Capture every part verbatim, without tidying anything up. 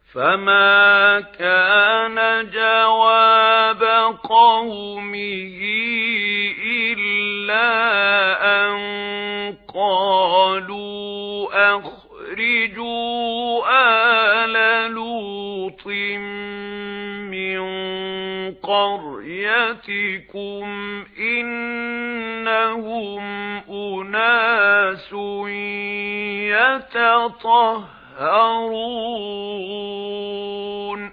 فما كان جواب قومه إلا أن قالوا أخرجوا آل لوط من قريتكم إنهم أناس يتطهرون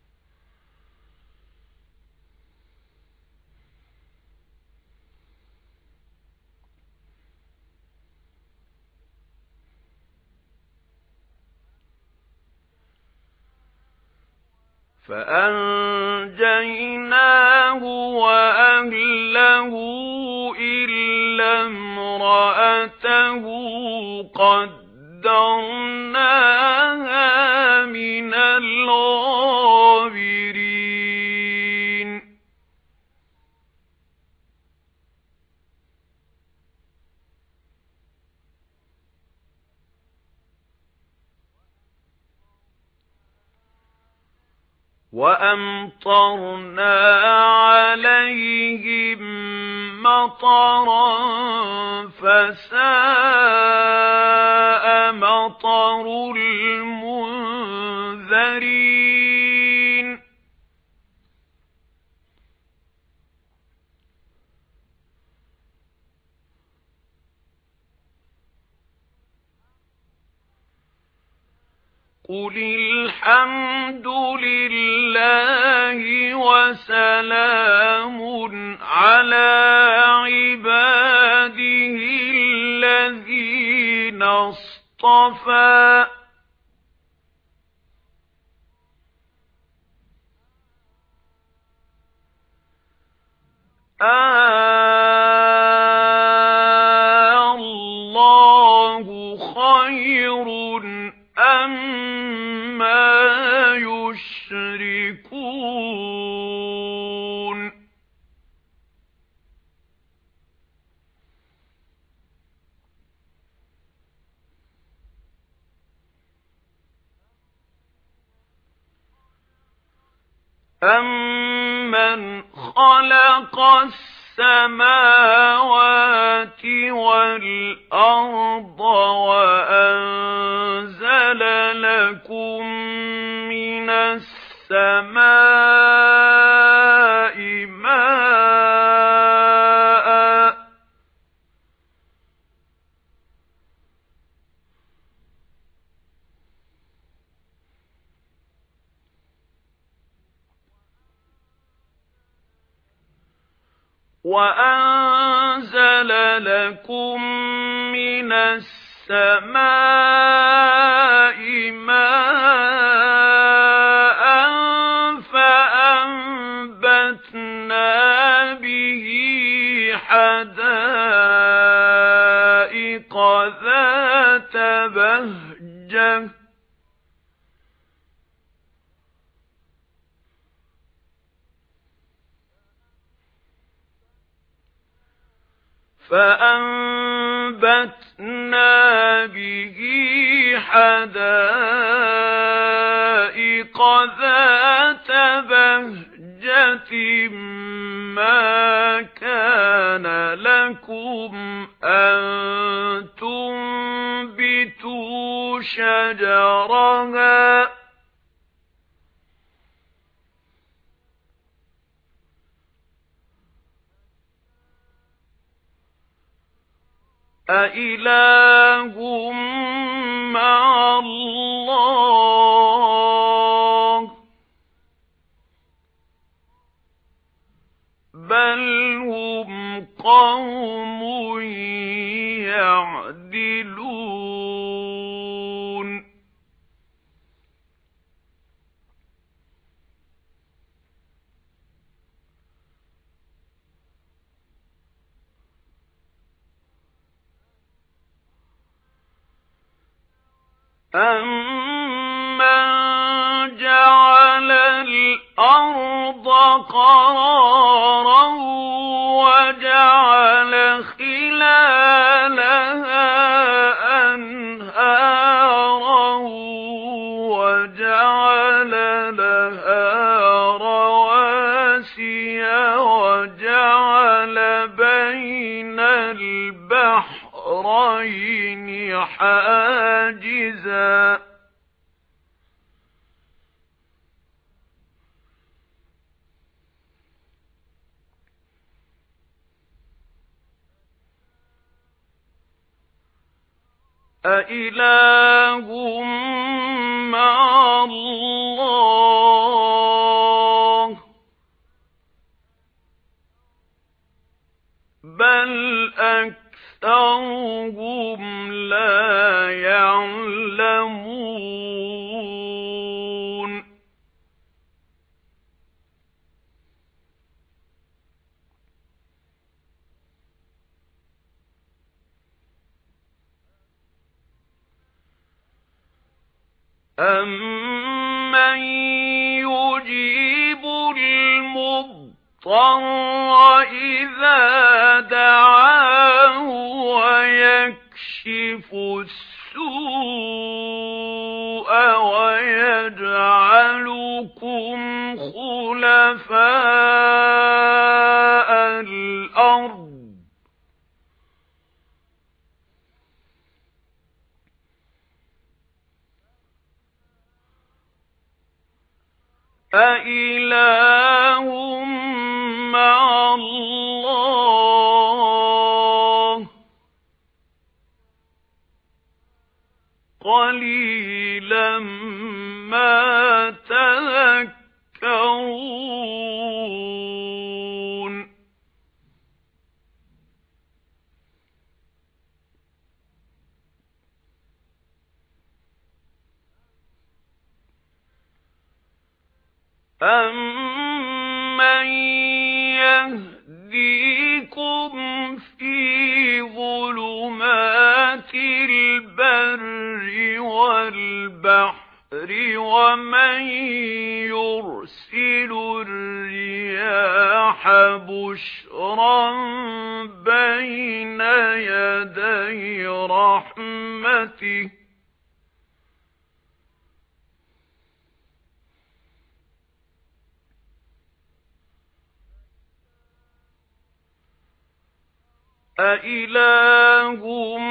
فأنجيناه وأهله إلا امرأته قدرناها من الغابرين وَأَمْطَرْنَا عَلَيْهِمْ مَطَرًا فَسَاءَ مَطَرُ الْمُنذَرِينَ قُلِ الْحَمْدُ لِلَّهِ وَسَلَامٌ عَلَى عِبَادِهِ الَّذِينَ اصْطَفَى اللَّهُ خَيْرٌ أَمَّا يُشْرِكُونَ أَمَّنْ خَلَقَ السَّمَاوَاتِ وَالْأَرْضَ وَأَنزَلَ لَكُم مِّنَ السَّمَاءِ مَاءً وَأَنزَلَ لَكُم مِّنَ السَّمَاءِ مَاءً فَأَنبَتْنَا بِهِ حَدَائِقَ ذَاتَ بَهْجَةٍ فَأَنبَتْنَا بِهِ حَدَائِقَ ذَاتَ بَهْجَةٍ مَا كَانَ لَكُمْ أَن تُنبِتُوا شَجَرَهَا أَإِلَٰهٌ مَّعَ اللَّهِ بَلْ هُمْ قَوْمٌ يَعْدِلُونَ أَمَّن جَعَلَ الْأَرْضَ قَرَارًا وَجَعَلَ خِلَالَهَا أَنْهَارًا وَجَعَلَ شهرين حاجزا أإله مع الله بل أكثرهم لا يعلمون أَمَّن يُجِيبُ الْمُضْطَرَّ إِذَا دَعَاهُ وَيَكْشِفُ السُّوءَ وَيَجْعَلُكُمْ خُلَفَاءَ الْأَرْضِ أإله مع الله قليلا ما تذكرون أَمَّن يَهْدِيكُمْ فِي ظُلُمَاتِ الْبَرِّ وَالْبَحْرِ وَمَن يُرْسِلُ الرِّيَاحَ بُشْرًا بَيْنَ يَدَيْ رَحْمَتِهِ أإله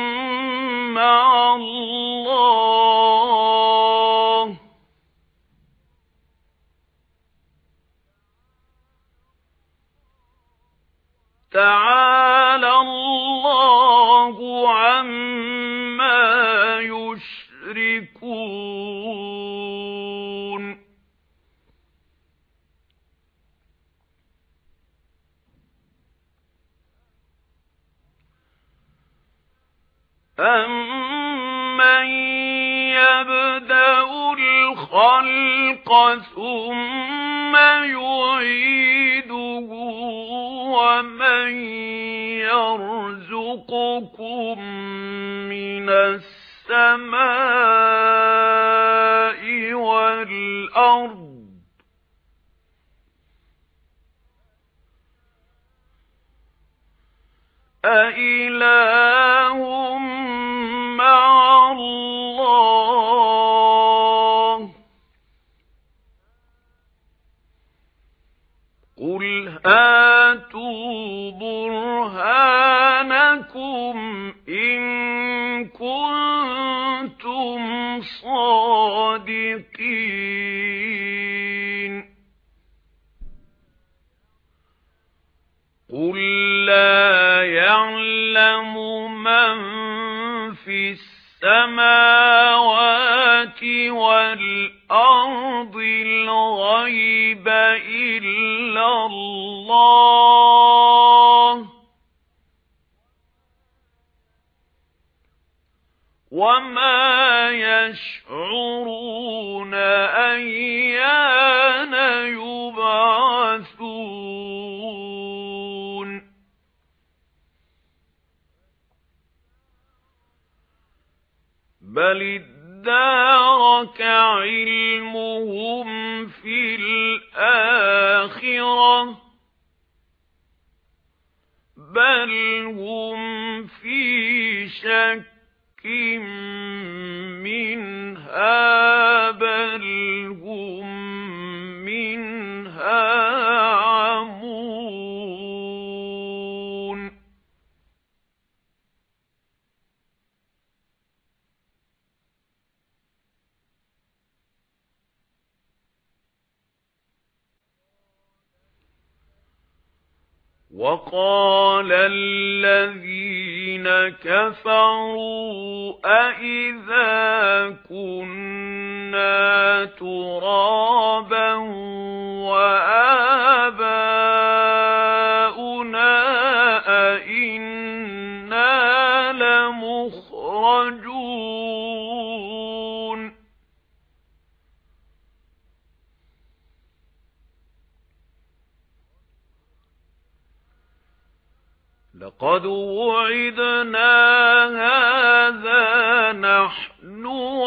مع الله تعالى الله عما يشركون أَمَّن يَبْدَأُ الْخَلْقَ ثُمَّ يُعِيدُهُ وَمَن يَرْزُقُكُم مِّنَ السَّمَاءِ وَالْأَرْضِ أإله مع الله قل هاتوا برهانكم إن كنتم صادقين قل لا يعلم من في السماوات والأرض الغيب إلا الله وما يشعرون أيان يبعثون بل ادارك علمهم في الآخرة بل هم في شك منها بل هم منها عمون وَقَالَ الَّذِينَ كَفَرُوا أَإِذَا كُنَّا تُرَابًا وَآبَاؤُنَا أَإِنَّا لَمُخْرَجُونَ لَقَدْ وُعِدْنَا هَذَا نَحْنُ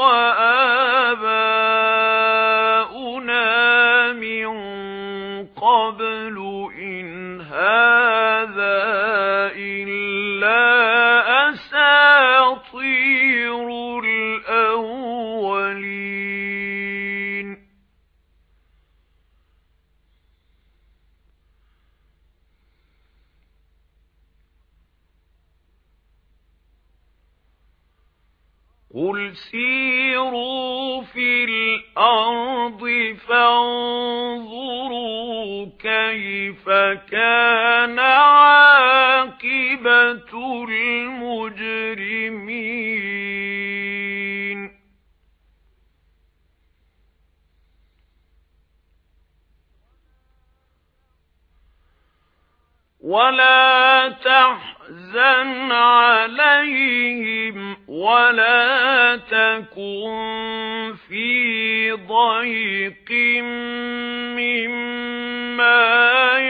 وَآبَاؤُنَا مِنْ قَبْلُ إِنْ هَذَا إِلَّا أَسَاطِيرُ الْأَوَّلِينَ قُلْ سِيرُوا فِي الْأَرْضِ فَانظُرُوا كَيْفَ كَانَ عَاقِبَةُ الْمُجْرِمِينَ وَلَا تَحْزَنْ عَلَيْهِمْ وَلَا تَكُنْ فِي ضَيْقٍ مِّمَّا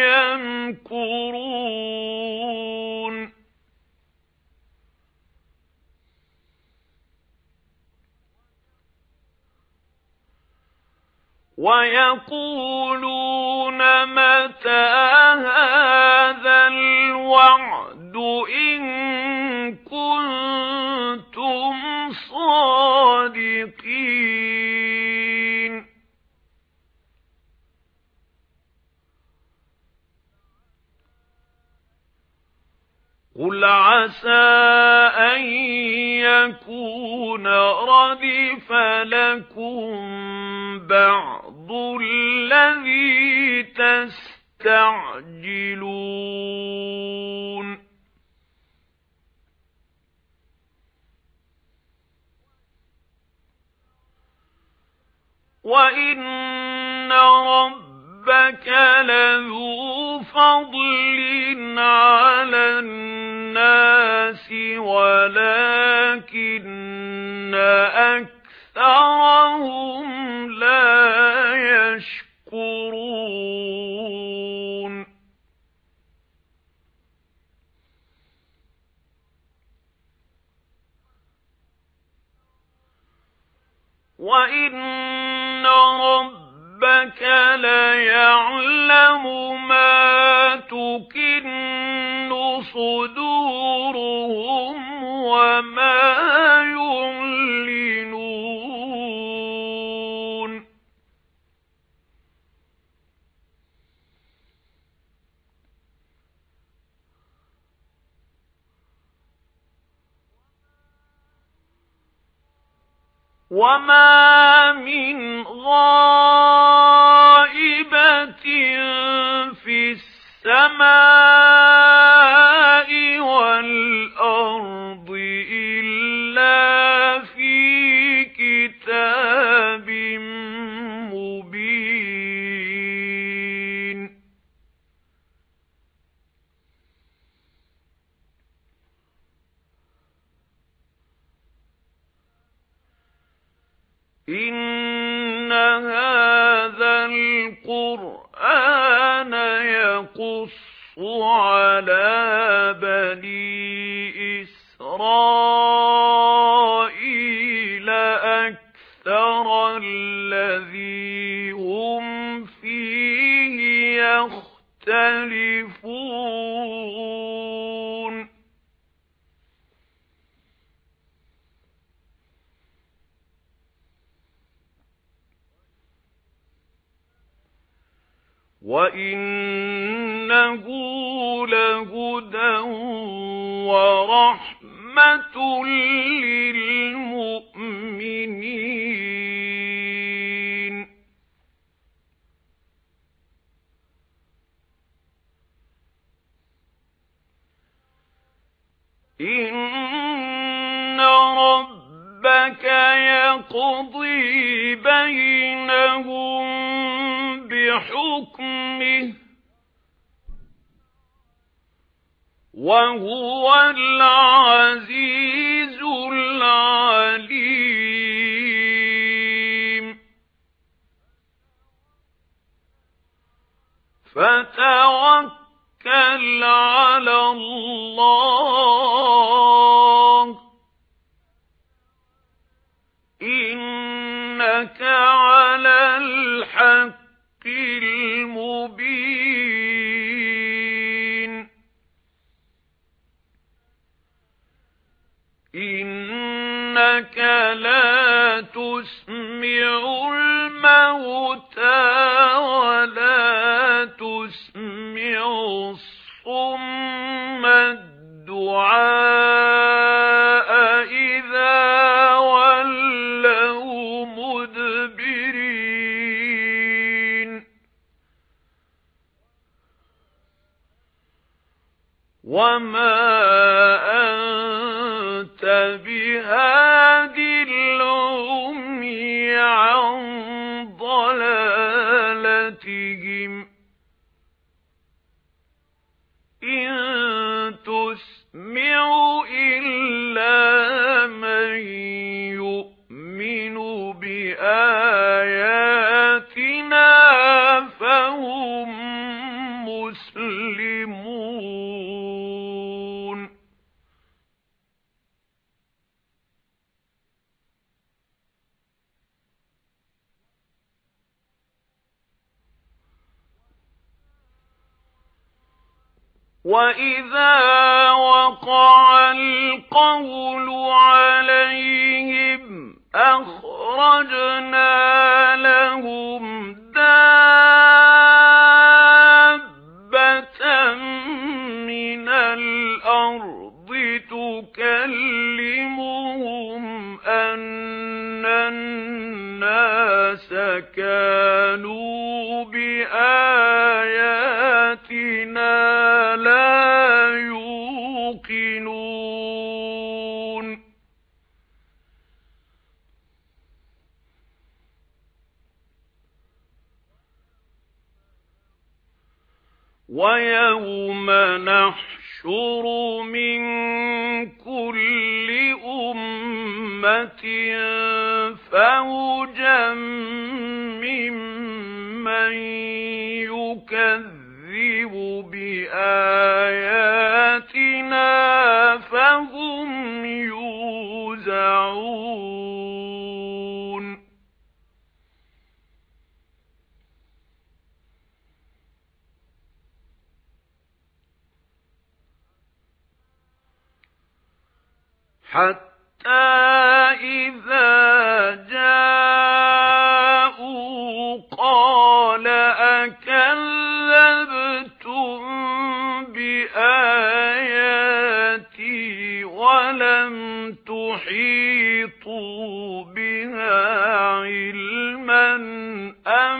يَمْكُرُونَ وَيَقُولُونَ مَتَى هَذَا الْوَعْدُ إِن كُنتُمْ صَادِقِينَ قُلْ عَسَى أَن يَكُونَ رَدِفَ لَكُم بَعْضُ الَّذِي تَسْتَعْجِلُونَ وَإِنَّ رَبَّكَ لَذُو فَضْلٍ عَلَى النَّاسِ وَلَكِنَّ أَكْثَرَهُمْ لَا يَشْكُرُونَ وَإِنَّ رَبَّكَ لَيَعْلَمُ مَا تُكِنُّ صُدُورُهُمْ وَمَا يُعْلِنُونَ وَمَا مِنْ غَائِبَةٍ فِي السَّمَاءِ وَالْأَرْضِ إِلَّا فِي كِتَابٍ مُبِينٍ إِنَّ هَذَا الْقُرْآنَ يَقُصُّ عَلَى بَنِي إِسْرَائِيلَ أَكْثَرَ الَّذِي هُمْ فِيهِ يَخْتَلِفُونَ وَإِنَّهُ لَهُدًى وَرَحْمَةٌ لِّلْمُؤْمِنِينَ رَبَّكَ يَقْضِي بَيْنَهُم بِحُكْمِهِ وَهُوَ الْعَزِيزُ الْعَلِيمُ فَتَوَكَّلْ عَلَى اللَّهِ إِنَّكَ عَلَى الْحَقِّ الْمُبِينِ إِنَّكَ لَا تُسْمِعُ الْمَوْتَى وَلَا تُسْمِعُ الصُّمَّ الدُّعَاءَ إِذَا وَلَّوْا مُدْبِرِينَ وَمَا أَنْتَ بِهَادِ الْعُمْيِ عَنْ ضَلَالَتِهِمْ إِن تُسْمِعُ إِلَّا مَن يُؤْمِنُ بِآيَاتِنَا فَهُمْ مُسْلِمُونَ وَإِذَا وَقَعَ الْقَوْلُ عَلَيْهِمْ أَخْرَجْنَا لَهُمْ دَابَّةً مِنَ الْأَرْضِ تُكَلِّمُهُمْ أَنَّ النَّاسَ كَانُوا بِآيَاتِنَا لَا يُوقِنُونَ وَيَوْمَ نَحْشُرُ مِنْ كُلِّ أُمَّةٍ فَوْجًا مِّمَّن يُكَذِّبُ بِآيَاتِنَا فَهُمْ يُوزَعُونَ حَتَّى إِذَا جَاءُوا قَالَ أَكَذَّبْتُم بِآيَاتِي وَلَمْ تُحِيطُوا بِهَا عِلْمًا أَم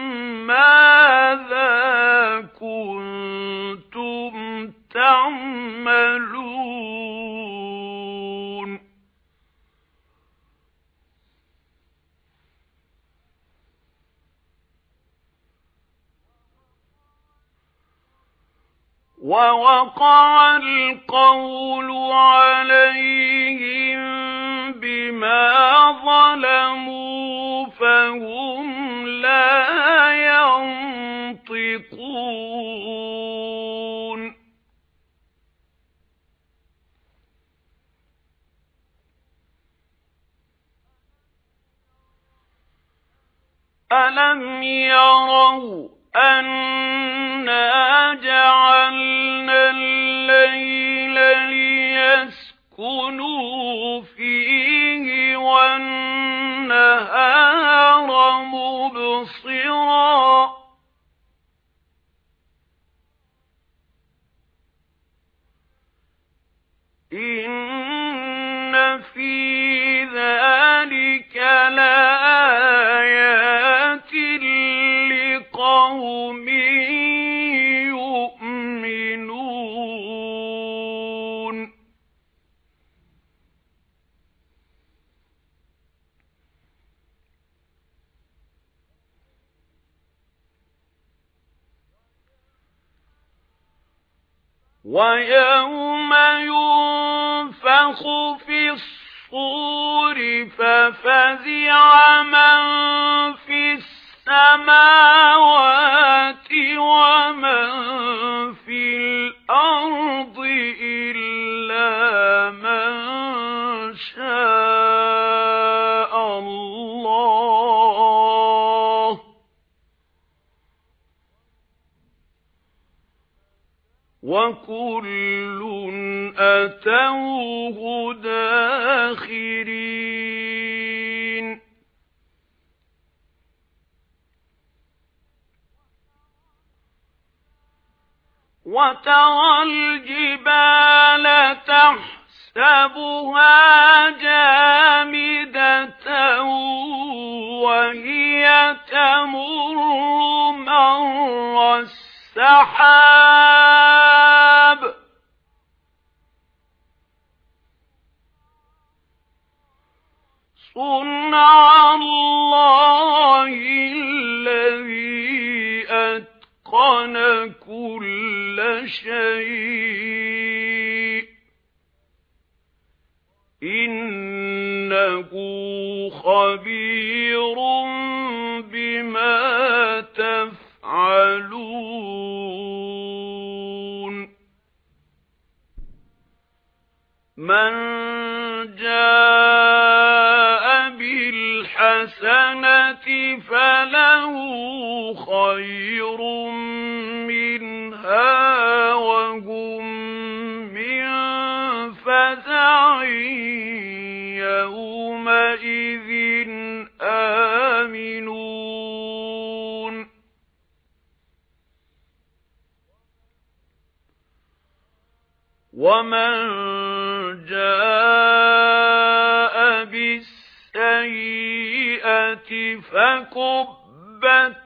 مَّاذَا كُنتُمْ تَعْمَلُونَ وَوَقَعَ الْقَوْلُ عَلَيْهِمْ بِمَا ظَلَمُوا فَهُمْ لَا يَنطِقُونَ أَلَمْ يَرَوْا أَنَّا جَعَلْنَا اللَّيْلَ لِيَسْكُنُوا فِيهِ وَالنَّهَارَ مُبْصِرًا إِنَّ فِي ذَلِكَ لَآيَاتٍ لِقَوْمٍ يُؤْمِنُونَ وَيَوْمَ يُنفَخُ فِي الصُّورِ فَفَزِعَ مَن فِي السَّمَاوَاتِ وَمَن فِي الْأَرْضِ إِلَّا مَن شَاءَ اللَّهُ وَكُلٌّ أَتَوْهُ دَاخِرِينَ وَتَرَى الْجِبَالَ تَحْسَبُهَا جَامِدَةً وَهِيَ تَمُرُّ مَرَّ السَّحَابِ صُنْعَ اللَّهِ الَّذِي أَتْقَنَ كُلَّ شَيْءٍ إِنَّهُ خَبِيرٌ بِمَا تَفْعَلُونَ مَنْ جَاءَ بِالْحَسَنَةِ فَلَهُ خَيْرٌ مِنْهَا وَهُمْ مِنْ فَزَعٍ يَوْمَئِذٍ آمِنُونَ وَمَنْ جَاءَ بِالسَّيِّئَةِ فَكُبَّتْ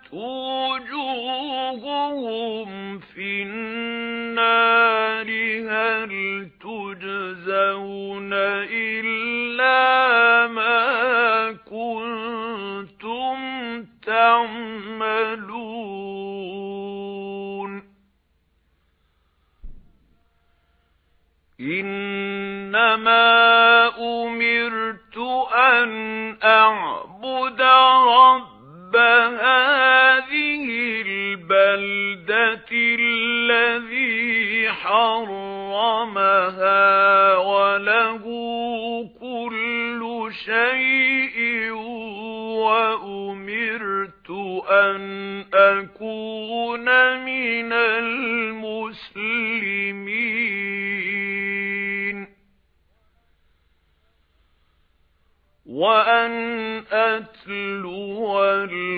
وُجُوهُهُمْ فِي النَّارِ هَلْ تُجْزَوْنَ إِلَّا مَا كُنتُمْ تَعْمَلُونَ إِنَّمَا أُمِرْتُ أَنْ أَعْبُدَ رَبَّ هَذِهِ الْبَلْدَةِ الَّذِي حَرَّمَهَا وَلَهُ كُلُّ شَيْءٍ وَأُمِرْتُ أَنْ أَكُونَ مِنَ الْمُسْلِمِينَ وَأَنْ أَتْلُوَ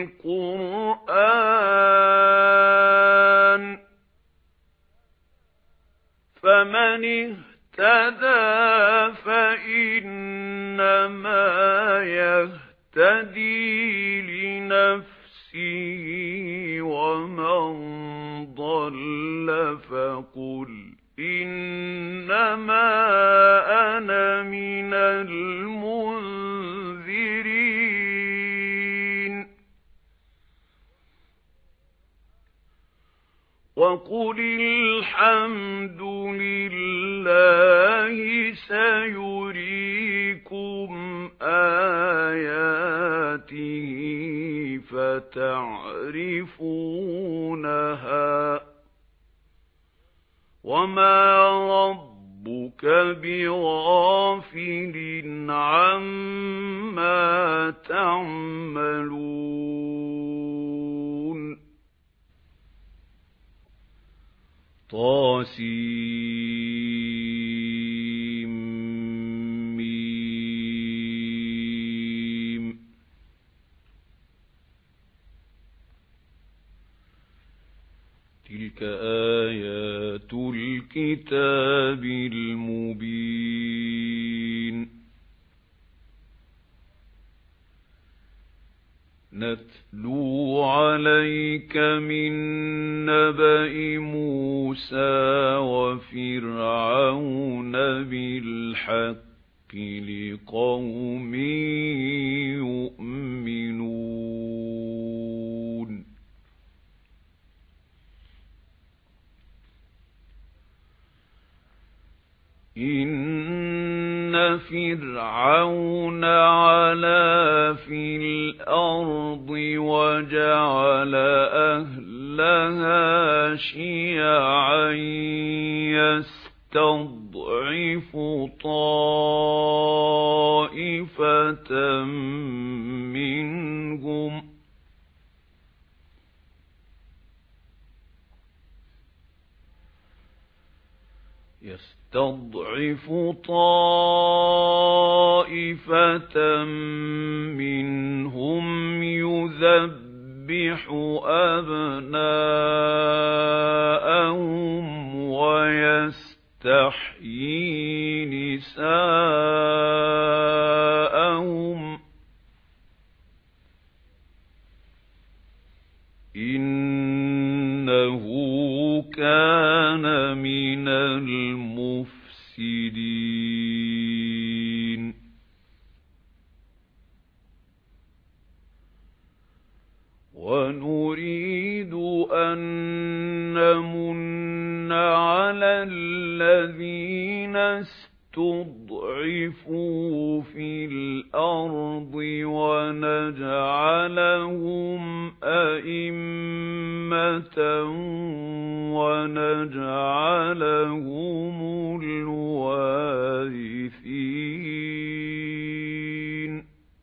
الْقُرْآنَ فَمَنِ اهْتَدَى فَإِنَّمَا يَهْتَدِي لِنَفْسِهِ وَمَنْ ضَلَّ فَقُلْ إِنَّمَا أَنَا مِنَ الْمُنذِرِينَ وَقُلِ الْحَمْدُ لِلَّهِ سَيُرِيكُمْ آيَاتِهِ فَتَعْرِفُونَهَا وَمَا رَبُّكَ بِغَافِلٍ عَمَّا تَعْمَلُونَ طاسيم ميم تلك آيات الكتاب المبين نتلو عليك من نبأ موسى وفرعون بالحق لقوم يؤمنون فِرْعَوْنَ عَلَا فِي الْأَرْضِ وَجَعَلَ أَهْلَهَا شِيَعًا يَسْتَضْعِفُ طَائِفَةً مِنْهُمْ يستضعف طائفة منهم يذبح أبناءهم ويستحيي نساءهم إنه كان من المفسدين ونريد أن نمن على الذين استضعفوا في الأرض ونجعلهم أئمة ونجعلهم الوارثين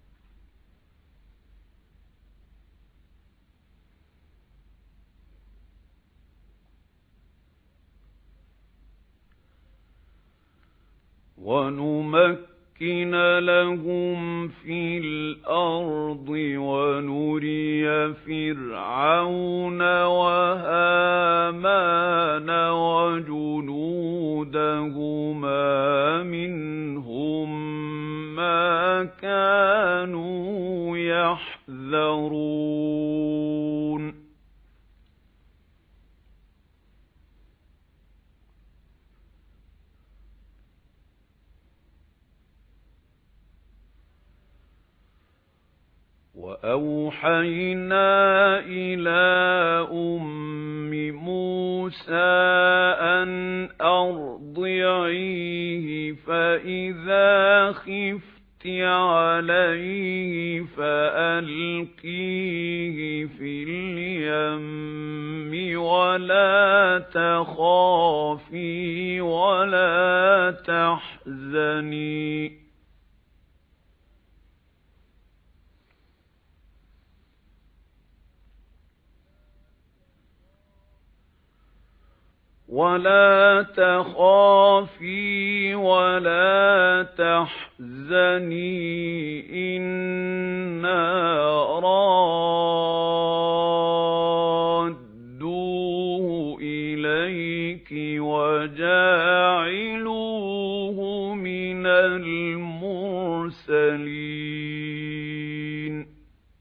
ونمكن لهم في الأرض ونري فرعون وهامان وجنودهما منهم ما كانوا يحذرون وَأَوْحَيْنَا إِلَى أُمِّ مُوسَى أَنْ أَرْضِعِيهِ فَإِذَا خِفْتِ عَلَيْهِ فَأَلْقِيهِ فِي الْيَمِّ وَلَا تَخَافِي وَلَا تَحْزَنِي وَلَا تَخَافِي وَلَا تَحْزَنِي إِنَّا رَادُّوهُ إِلَيْكِ وَجَاعِلُوهُ مِنَ الْمُرْسَلِينَ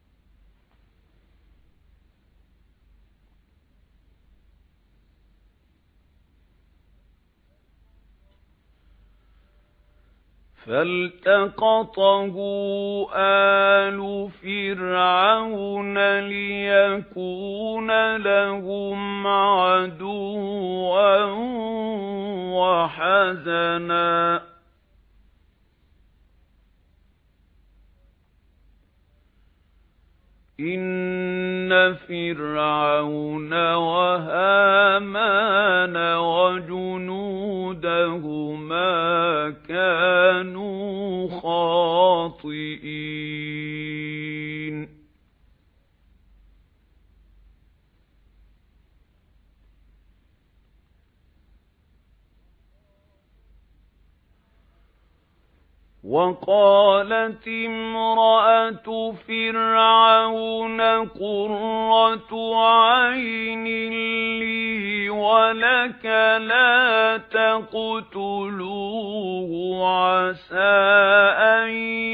فَالْتَقَطَهُ آلُ فِرْعَوْنَ لِيَكُونَ لَهُمْ عَدُوًّا وَحَزَنًا إِنَّ فِرْعَوْنَ وَهَامَانَ وَجُنُودَهُمَا كَانُوا خَاطِئِينَ وَقَالَتِ امْرَأَتُ فِرْعَوْنَ قُرَّةُ عَيْنٍ لِّي وَلَكَ لَا تَقْتُلُوهُ عَسَىٰ أَن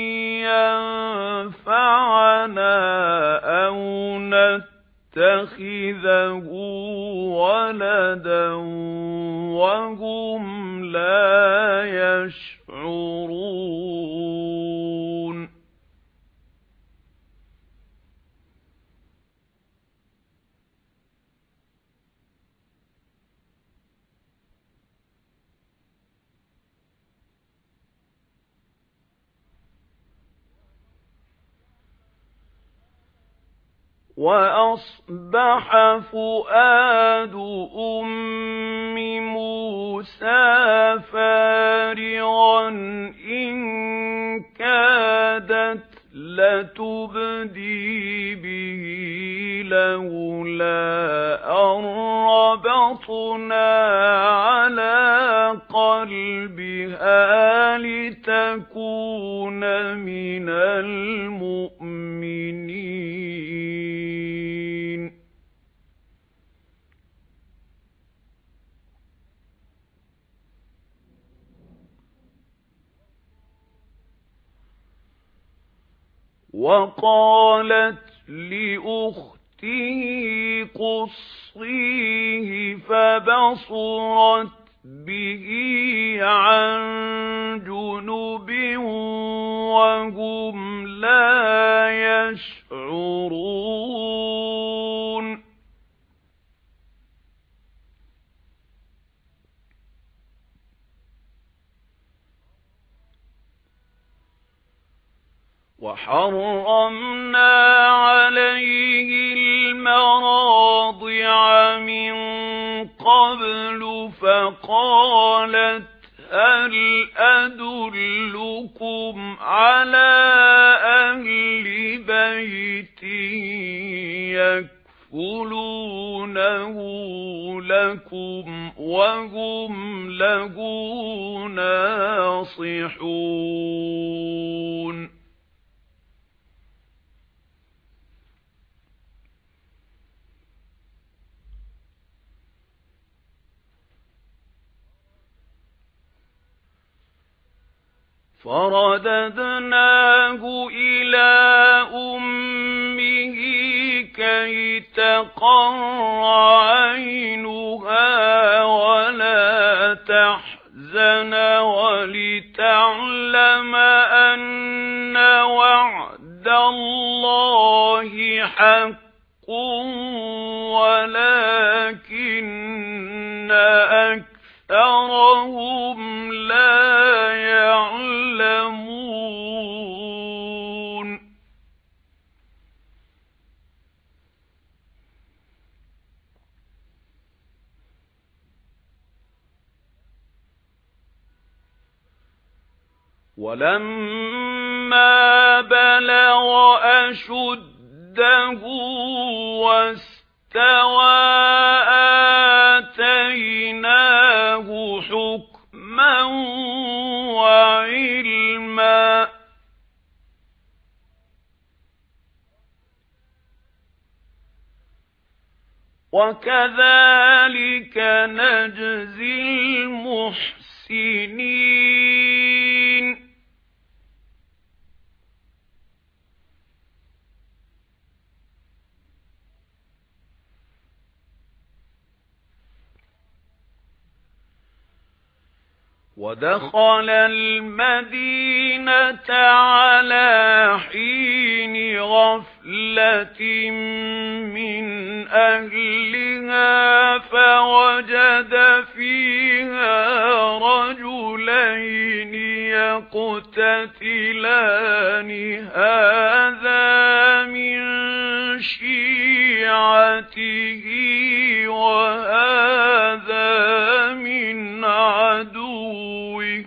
يَنفَعَنَا أَوْ نَتَّخِذَهُ وَلَدًا وَهُمْ لَا يَشْعُرُونَ وَأَصْبَحَ فُؤَادُ أُمِّ مُوسَى فَارِغًا إِن كَادَتْ لَتُبْدِي بِهِ لَوْلَا أَن رَّبَطْنَا عَلَىٰ قَلْبِهَا لِتَكُونَ مِنَ الْمُؤْمِنِينَ. وَقَالَتْ لِأُخْتِهِ قُصِّيهِ فَبَصُرَتْ بِهِ عَن جُنُبٍ وَهُمْ لَا يَشْعُرُونَ. وَحَرَّمْنَا عَلَيْهِ الْمَرَاضِعَ مِن قَبْلُ فَقَالَتْ هَلْ أَدُلُّكُمْ عَلَىٰ أَهْلِ بَيْتٍ يَكْفُلُونَهُ لَكُمْ وَهُمْ لَهُ نَاصِحُونَ. فَرَدَدْنَاهُ إِلَىٰ أُمِّهِ كَيْ تَقَرَّ عَيْنُهَا وَلَا تَحْزَنَ وَلِتَعْلَمَ أَنَّ وَعْدَ اللَّهِ حَقٌّ وَلَكِنَّ أَكْثَرَهُمْ لَا يَعْلَمُونَ. وَلَمَّا بَلَغَ أَشُدَّهُ وَاسْتَوَى آتَيْنَاهُ حُكْمًا وَعِلْمًا. وَكَذَلِكَ نَجْزِي الْمُحْسِنِينَ. وَدَخَلَ الْمَدِينَةَ عَلَىٰ حِينِ غَفْلَةٍ مِّنْ أَهْلِهَا فَوَجَدَ فِيهَا رَجُلَيْنِ يَقْتَتِلَانِ هَٰذَا مِن شِيعَتِهِ وَهَٰذَا مِنْ عَدُوِّهِ.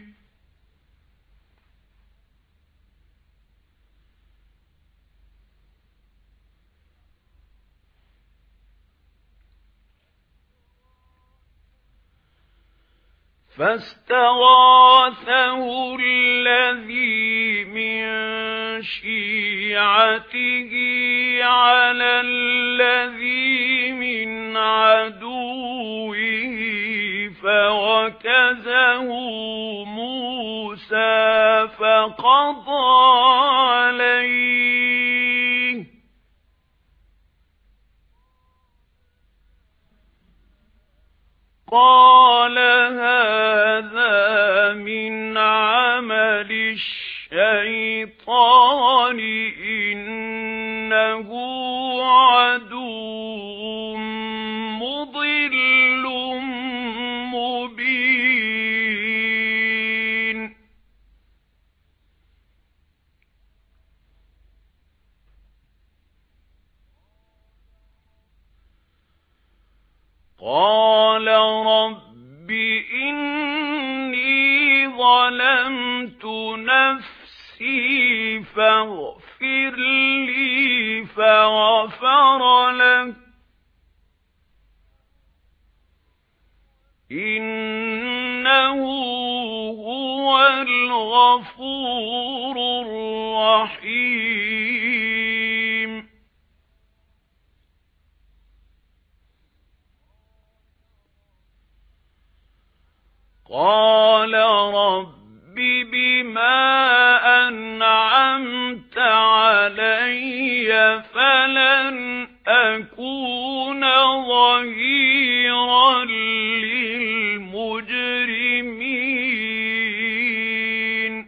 فَاسْتَغَاثَهُ الَّذِي مِن شِيعَتِهِ عَلَى الَّذِي مِنْ عَدُوِّهِ فَوَكَزَهُ مُوسَى فَقَضَىٰ عَلَيْهِ قَالَ هَذَا مِنْ عَمَلِ الشَّيْطَانِ إِنَّهُ عَدُوٌّ مُضِلٌّ مُبِينٌ. قال رب إني ظلمت نفسي فاغفر لي فغفر له إنه هو الغفور الرحيم. قال رب بما أنعمت علي فلن أكون ظهيرا للمجرمين.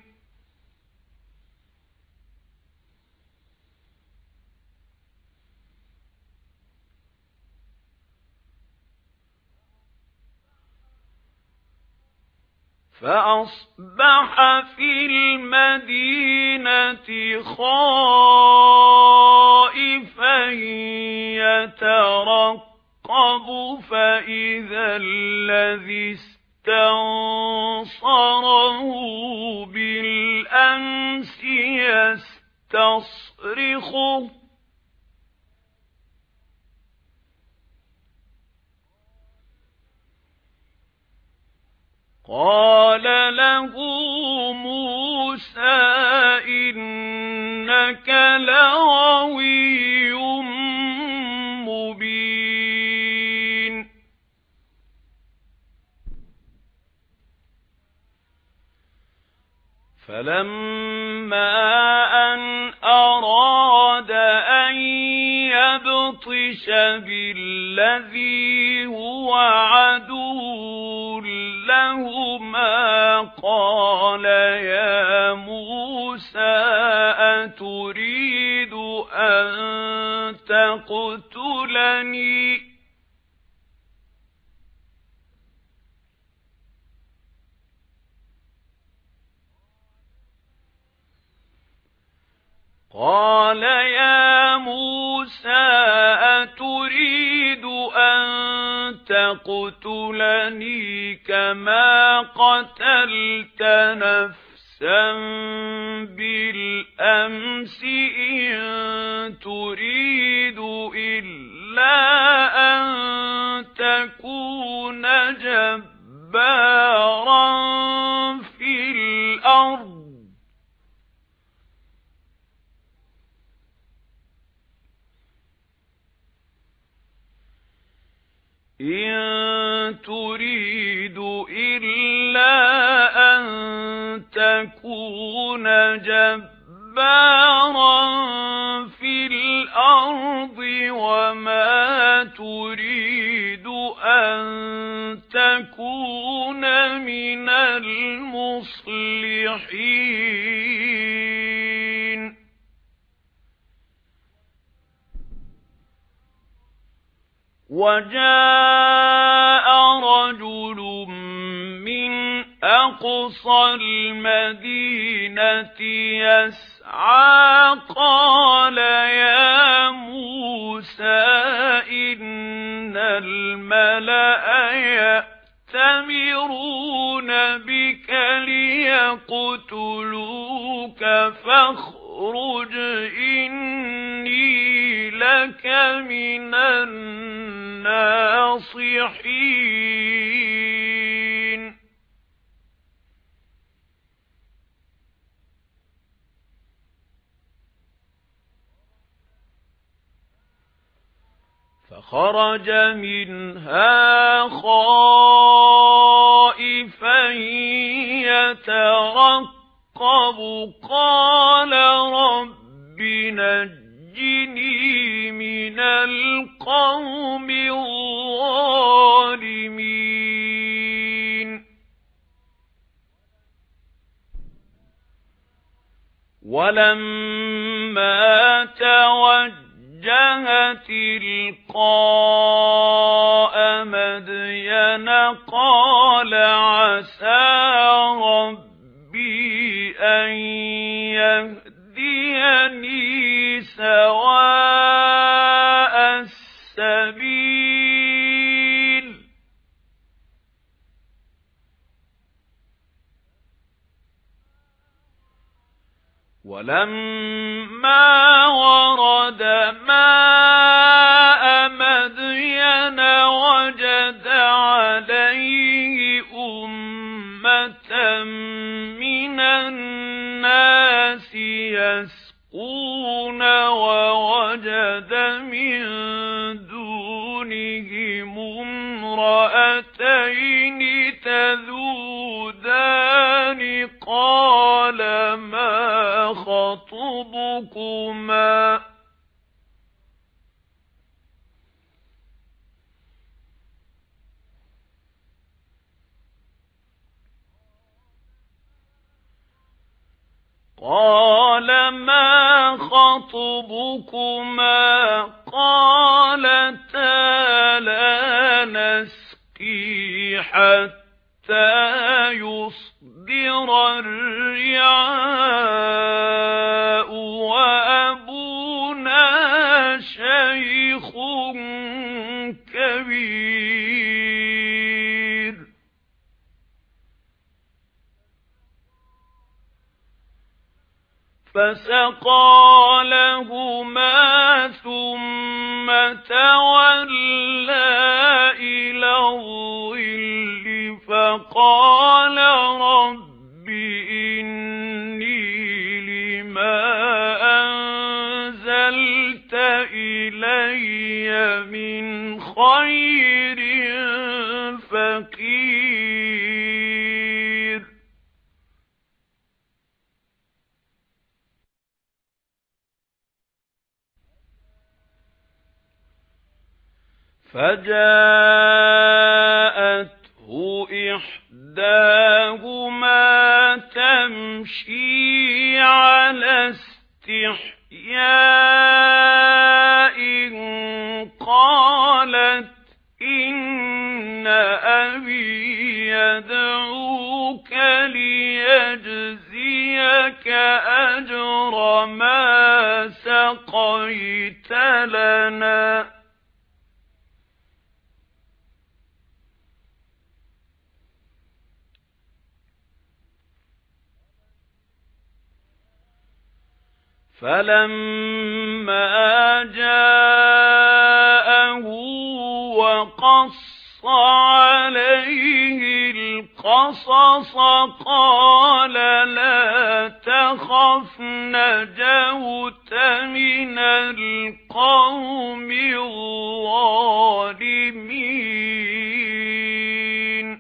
فأصبح في المدينة خائفا يترقب فإذا الذي استنصره بالأمس يستصرخه قال له موسى إنك لغوي مبين. فلما أن أراد أن يبطش بالذي هو عدو لهما قال يا موسى أتريد أن تقتلني قال يا موسى أتريد أن تقتلني كما قتلت نفسا بالأمس إن تريد إلا أن تكون جبارا في الأرض إن تريد إلا أن تكون جبارا في الأرض وما تريد أن تكون من المصلحين. وجاء رجل من أقصى المدينة يسعى قال يا موسى إن الملأ يأتمرون بك ليقتلوك فاخرج إني لك من الناصحين. فخرج منها خائفا يترقب قال رب نجني من القوم الظالمين. ولما توجه تلقاء مدين قال عسى ربي أن يهديني سواء السبيل فَلَمَّا وَرَدَ مَاءَ مَدْيَنَ وَجَدَ عَلَيْهِ أُمَّةً مِنَ النَّاسِ يَسْقُونَ وَوَجَدَ مِن دُونِهِمُ امْرَأَتَيْنِ تَذُودَانِ قَالَ مَا خَطْبُكُمَا قَالَ مَا خَطْبُكُمَا قَالَتَا لَا نَسْقِي حَتَّى يُصْدِرَ الرِّعَاءُ وَأَبُونَا شَيْخٌ كَبِيرٌ فَسَقَىٰ لَهُمَا ثُمَّ تَوَلَّى إِلَى الظِّلِّ فَقَالَ رَبِّ إِنِّي لِمَا أَنزَلْتَ إِلَيَّ مِنْ خَيْرٍ فَقِيرٌ فَجَاءَتْهُ إِحْدَاهُمَا تَمْشِي عَلَى اسْتِحْيَاءٍ قَالَتْ إِنَّ أَبِي يَدْعُوكَ لِيَجْزِيَكَ أَجْرَ مَا سَقَيْتَ لَنَا فَلَمَّا جَاءَهُ وَقَصَّ عَلَيْهِ الْقَصَصَ قَالَ لَا تَخَفْ نَجَوْتَ مِنَ الْقَوْمِ الظَّالِمِينَ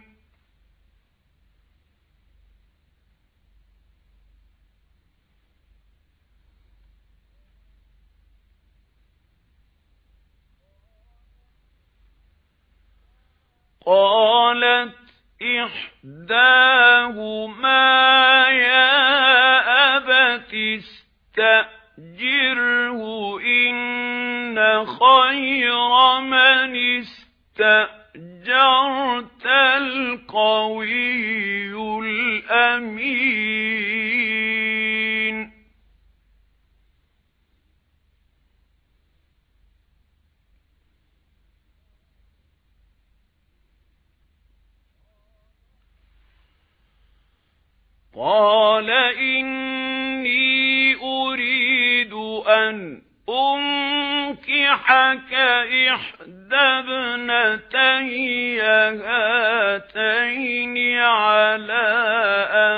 قَالَتْ إِحْدَاهُمَا يَا أَبَتِ اسْتَأْجِرْهُ إِنَّ خَيْرَ مَنِ اسْتَأْجَرْتَ الْقَوِيُّ الْأَمِينُ قَالَ إِنِّي أُرِيدُ أَنْ أُنكِحَكَ إِحْدَى ابْنَتَيَّ هَاتَيْنِ عَلَى أَنْ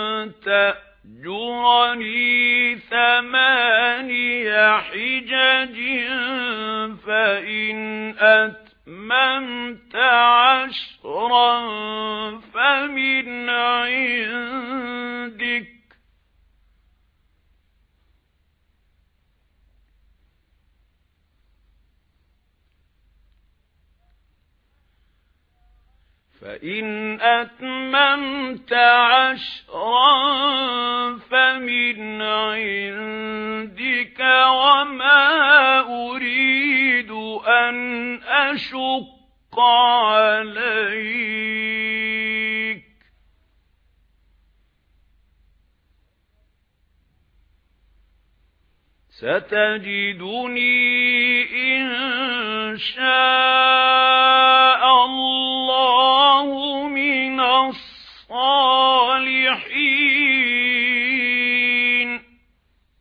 تَأْجُرَنِي ثَمَانِيَ حِجَجٍ فَإِنْ أَتْمَمْتَ عَشْرًا فَمِنْ عِنْدِكَ فَإِنْ أَتْمَمْتَ عَشْرًا فَمِنْ عِنْدِكَ وَمَا أُرِيدُ أَنْ أَشُقَّ عَلَيْكَ سَتَجِدُنِي إِنْ شَاءَ اللَّهُ مِنَ الصَّالِحِينَ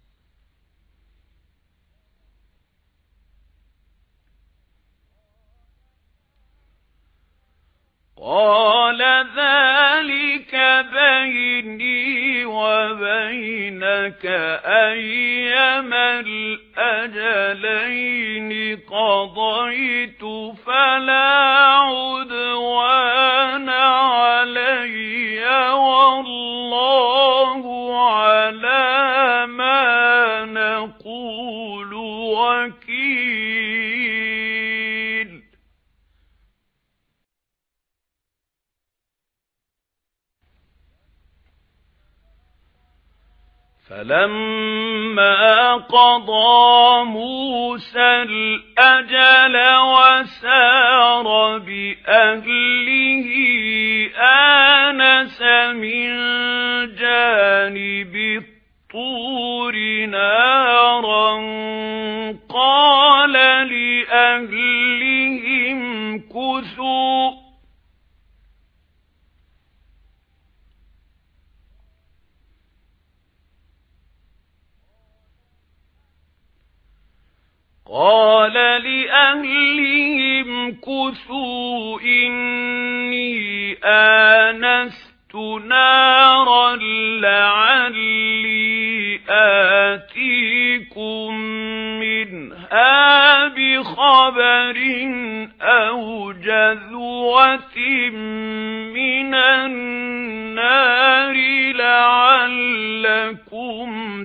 قال ذلك بيني وبينك أيما الأجلين قضيت فلا عدوان علي والله على ما نقول وكيل. فلما قضى موسى الأجل وسار بأهله آنس من جانب الطور نارا قال لأهلهم كثوا قال لأهلهم كثوا إني آنست نارا لعلي آتيكم منها بخبر أو جذوة من النار لعلكم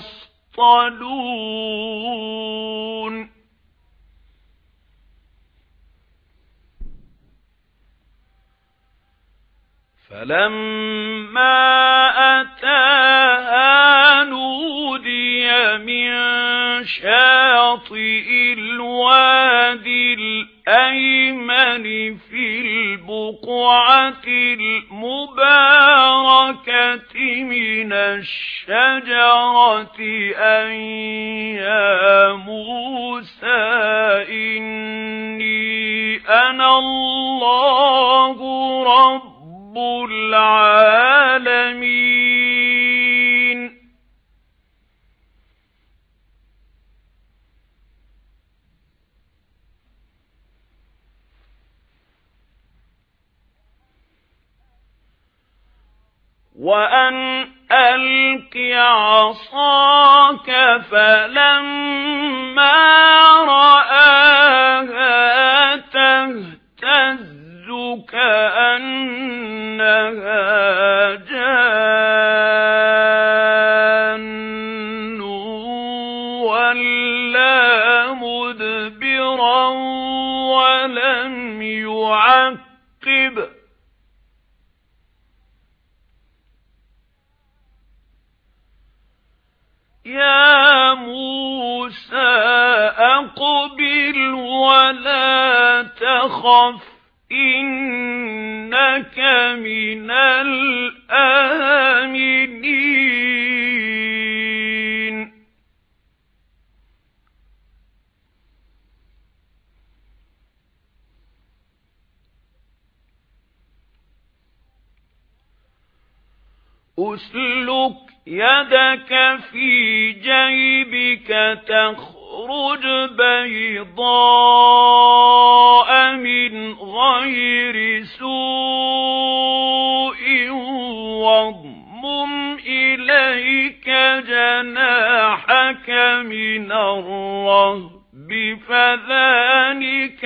تصطلون. فلما أتاها نودي من شاطئ الوادي الأيمن في البقعة المباركة من الشجرة أن يا موسى إني أنا الله رب العالمين. وأن ألق عصاك فلما رآها تهتز كأنها جان ولا مدبرا ولم يعقب يا موسى أقبل ولا تخف إنك من الآمنين. أسلك يدك في جيبك تخرج بيضاء من غير سوء واضمم إليك جناحك من الرهب فذلك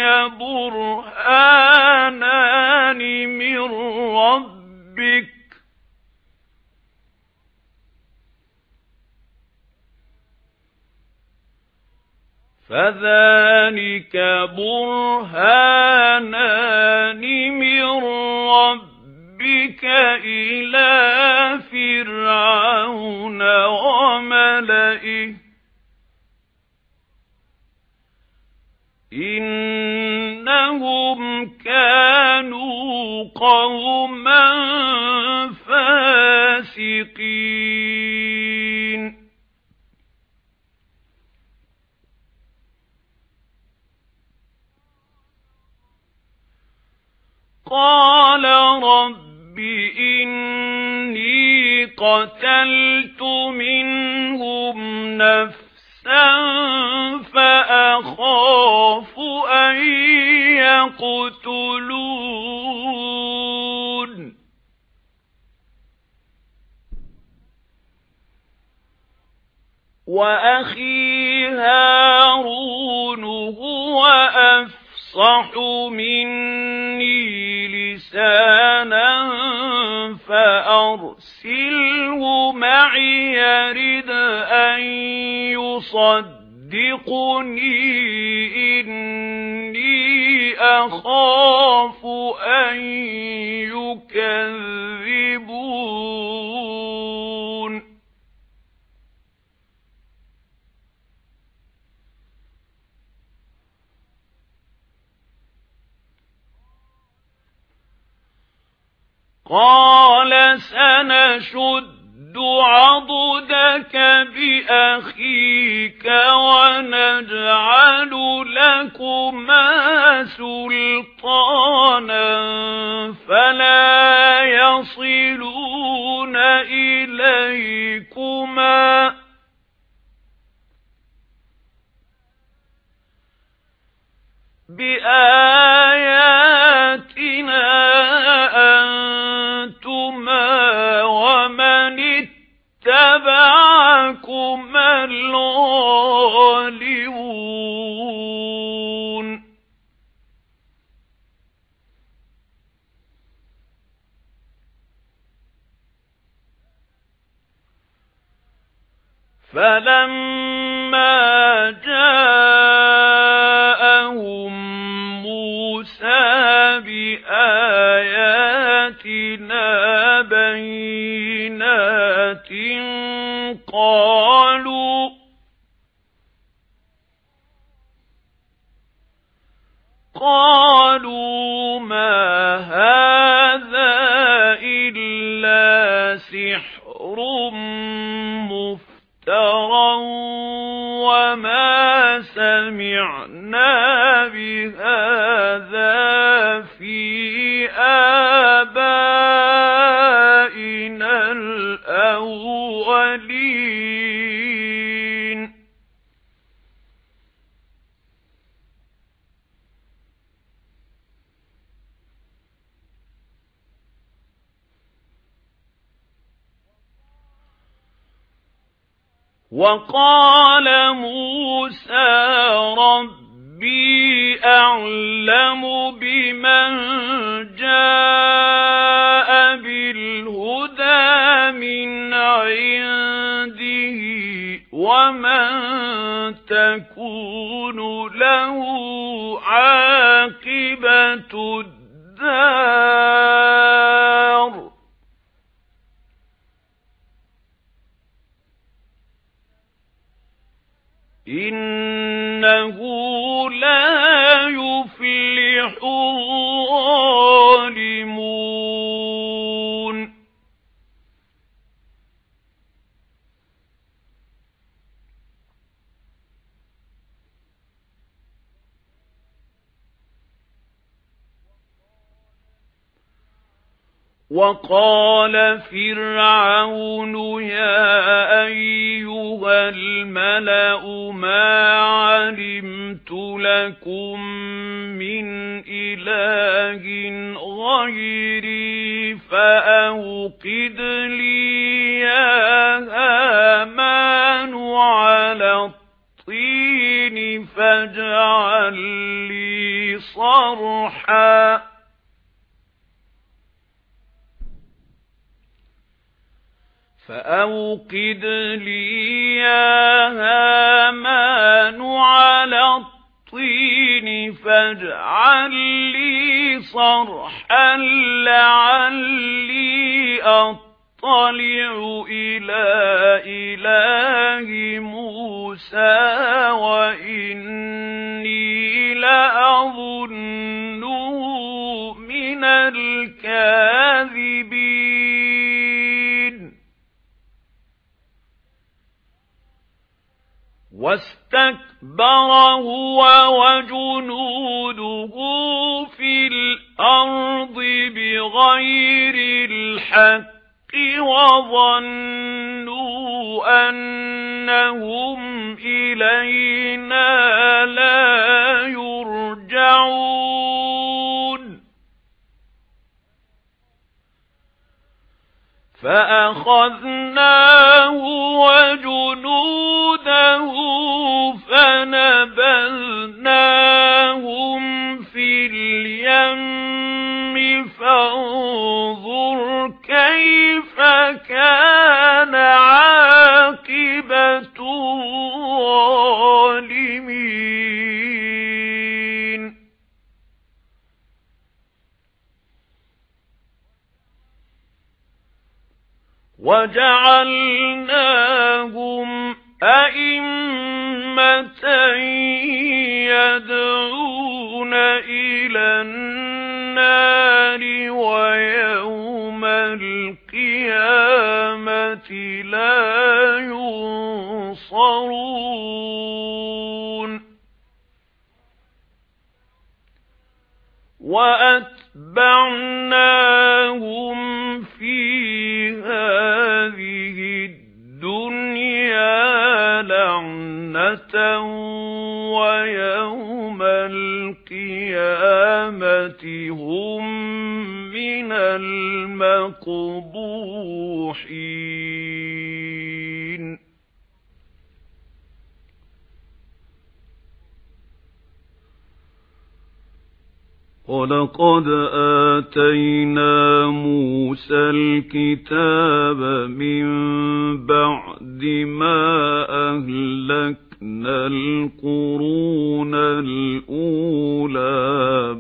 برهانان من ربك فذلك برهانان من ربك إلى فرعون وملئه إنهم كانوا قوما فاسقين. قال رب إني قتلت منهم نفسا فأخاف أن يقتلون وأخي هارون هو أفصح مني لسانا فأرسله معي يرد أن يصدقني إني أخاف أن يكذبون قال سنشد عضدك بأخيك ونجعل لكما سلطانا فلا يصلون إليكما بآياتنا أنتما ومن اتبعكما الغالبون فلما جاءهم موسى بآياتنا بينات قالوا قالوا ما هذا إلا سحر مفترى وما سمعنا بهذا في آبائنا الأولين وقال موسى ربي أعلم بمن جاء بالهدى من عنده ومن تكون له عاقبة الدار إنه لا يفلح الظالمون وقال فرعون يا أيها الملأ ما علمت لكم من إله غيري فأوقد لي يا هامان على الطين فاجعل لي صرحا فأوقد لي يا هامان على الطين فاجعل لي صرحا لعلي أطلع إلى إله موسى وإني لأظنه من الكاذبين واستكبر هو وجنوده في الأرض بغير الحق وظنوا أنهم إلينا لا يرجعون فأخذناه وجنوده فنبذناهم في اليم فانظر كيف كان عاقبة الظالمين وجعلناهم أئمة يدعون إلى النار ويوم القيامة لا ينصرون وأتبعناهم في هذه الدنيا لعنة ويوم القيامة هم من المقبوحين وَلَقَدْ آتَيْنَا مُوسَى الْكِتَابَ مِنْ بَعْدِ مَا أَهْلَكْنَا الْقُرُونَ الْأُولَى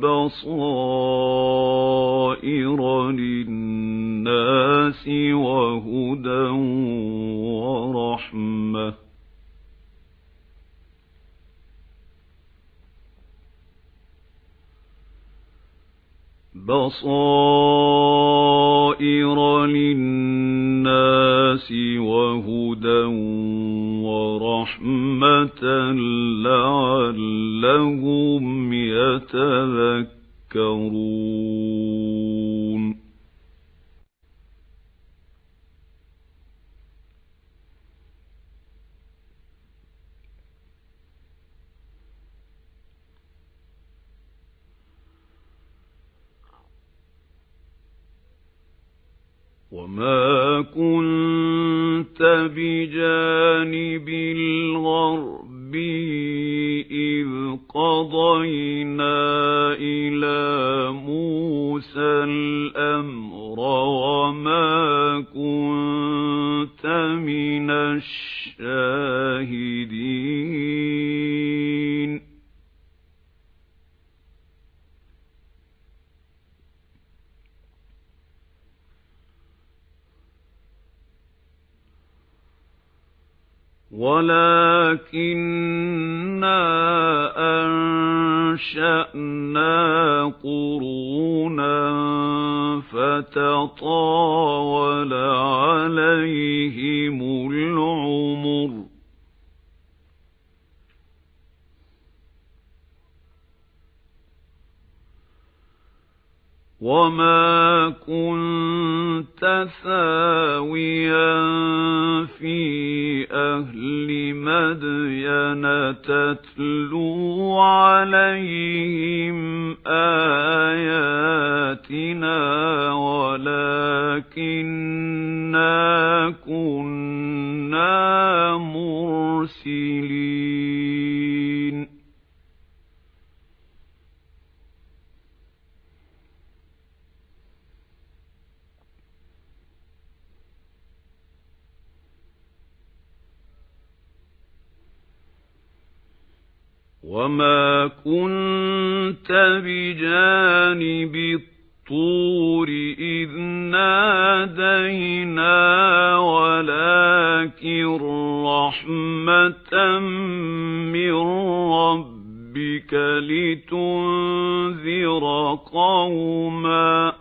بَصَائِرَ لِلنَّاسِ وَهُدًى وَرَحْمَةً بصائر للناس وهدى ورحمة لعلهم يتذكرون وَمَا كُنْتَ بِجَانِبِ الْغَرْبِيِّ إِذْ قَضَيْنَا إِلَى مُوسَى الْأَمْرَ وَمَا كُنْتَ مِنَ الشَّاهِدِينَ وَلَكِنَّا أَنشَأْنَا قُرُونًا فَتَطَاوَلَ عَلَيْهِمُ الْعُمُرُ وَمَا كُنْتَ ثَاوِيًا فِي أَهْلِ مَدْيَنَ تَتْلُو عَلَيْهِمْ آيَاتِنَا وَلَكِنَّا كُنَّا مُرْسِلِينَ وَمَا كُنْتَ بِجَانِبِ الطُّورِ إِذْ نَادَيْنَا وَلَكِنْ رَحْمَةً مِّن رَّبِّكَ لِتُنذِرَ قَوْمًا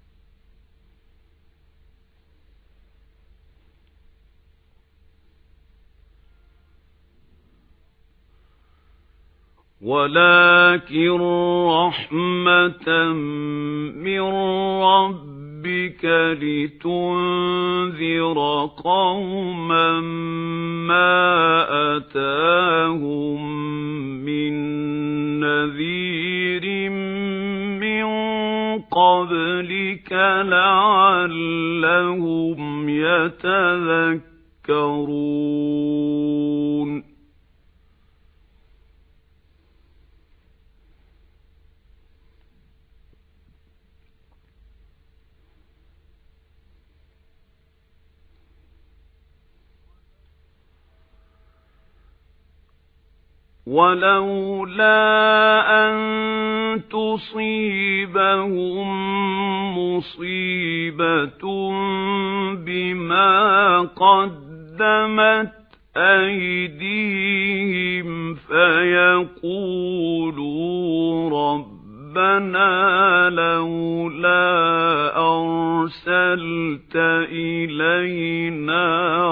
وَلَكِنْ رَحْمَةً مِّن رَّبِّكَ لِتُنذِرَ قَوْمًا مَّا أَتَاهُم مِّن نَّذِيرٍ مِّن قَبْلِكَ لَعَلَّهُمْ يَتَذَكَّرُونَ ولولا أن تصيبهم مصيبة بما قدمت أيديهم فيقولوا ربنا لولا أرسلت إلينا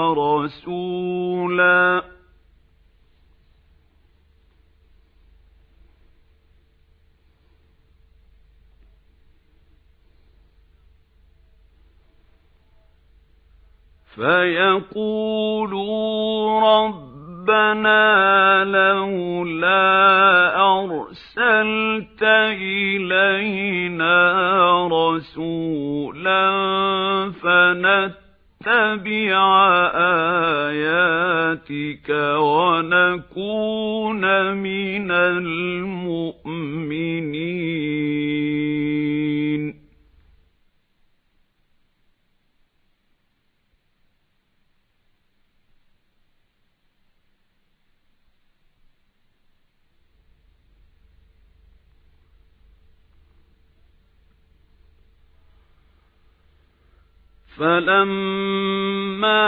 رسولا فيقولوا ربنا لولا أرسلت إلينا رسولا فنتبع آياتك ونكون من المؤمنين. فَلَمَّا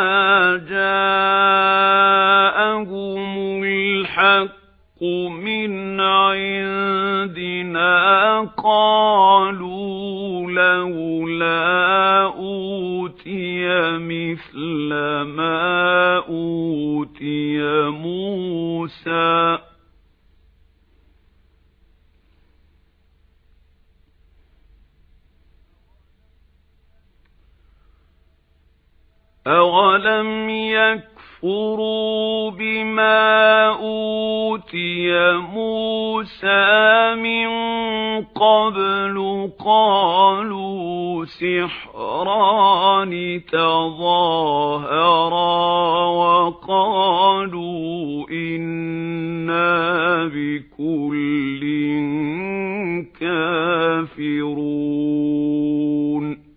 جَاءَهُمُ الْحَقُّ مِنْ عِندِنَا قَالُوا لَوْلَا أُوتِيَ مِثْلَ مَا أُوتِيَ مُوسَى أَوَلَمْ يَكْفُرُوا بِمَا أُوتِيَ مُوسَى مِنْ قَبْلُ قَالُوا سِحْرَانِ تَظَاهَرَا وَقَالُوا إِنَّا بِكُلٍّ كَافِرُونَ.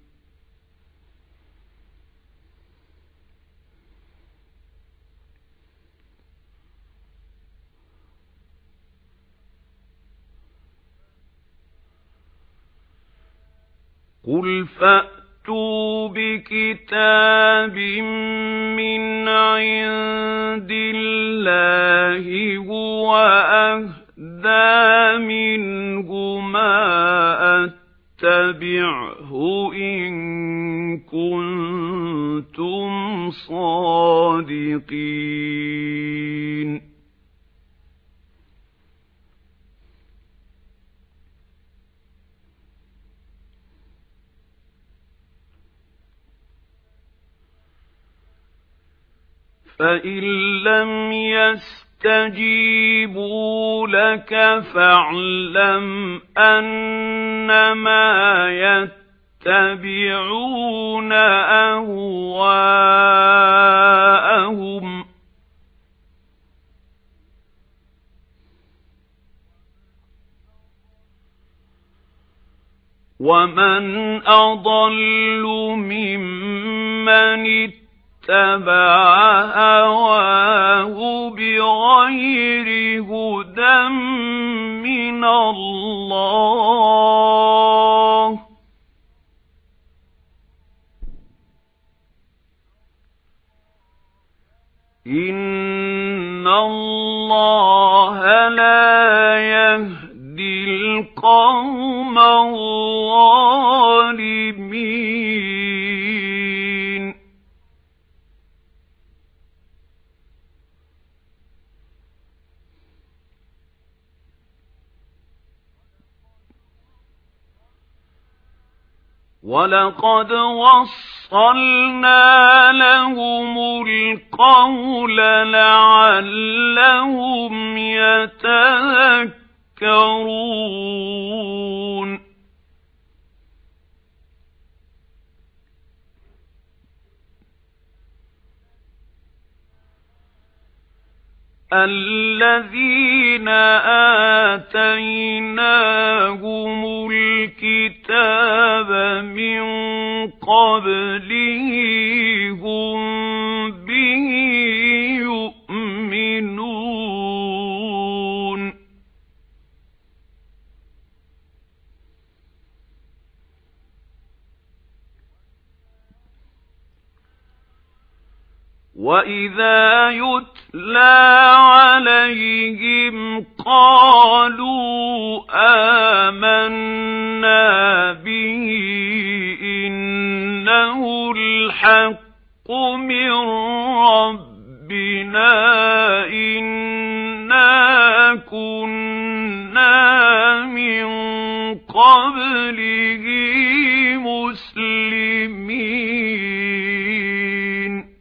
قُلْ فَأْتُوا بِكِتَابٍ مِّنْ عِندِ اللَّهِ هُوَ أَهْدَىٰ مِنْهُمَا أَتَّبِعْهُ إِن كُنتُمْ صَادِقِينَ. فَإِن لَّمْ يَسْتَجِيبُوا لَكَ فَاعْلَمْ أَنَّمَا يَتَّبِعُونَ أَهْوَاءَهُمْ ۚ وَمَنْ أَضَلُّ مِمَّنِ اتَّبَعَ هَوَاهُ بِغَيْرِ هُدًى مِّنَ اللَّهِ ۚ إِنَّ اللَّهَ لَا يَهْدِي الْقَوْمَ الظَّالِمِينَ. وَلَقَدْ وَصَّلْنَا لَهُمُ الْقَوْلَ لَعَلَّهُمْ يَتَذَكَّرُونَ. الَّذِينَ آتَيْنَاهُمُ الْكِتَابَ مِنْ قَبْلِهِ هُمْ بِهِ يُؤْمِنُونَ. وَإِذَا يُتْلَى عَلَيْهِمْ قَالُوا آمَنَّا بِهِ إِنَّهُ الْحَقُّ مِنْ رَبِّنَا إِنَّا كُنَّا مِنْ قَبْلِهِ مُسْلِمِينَ.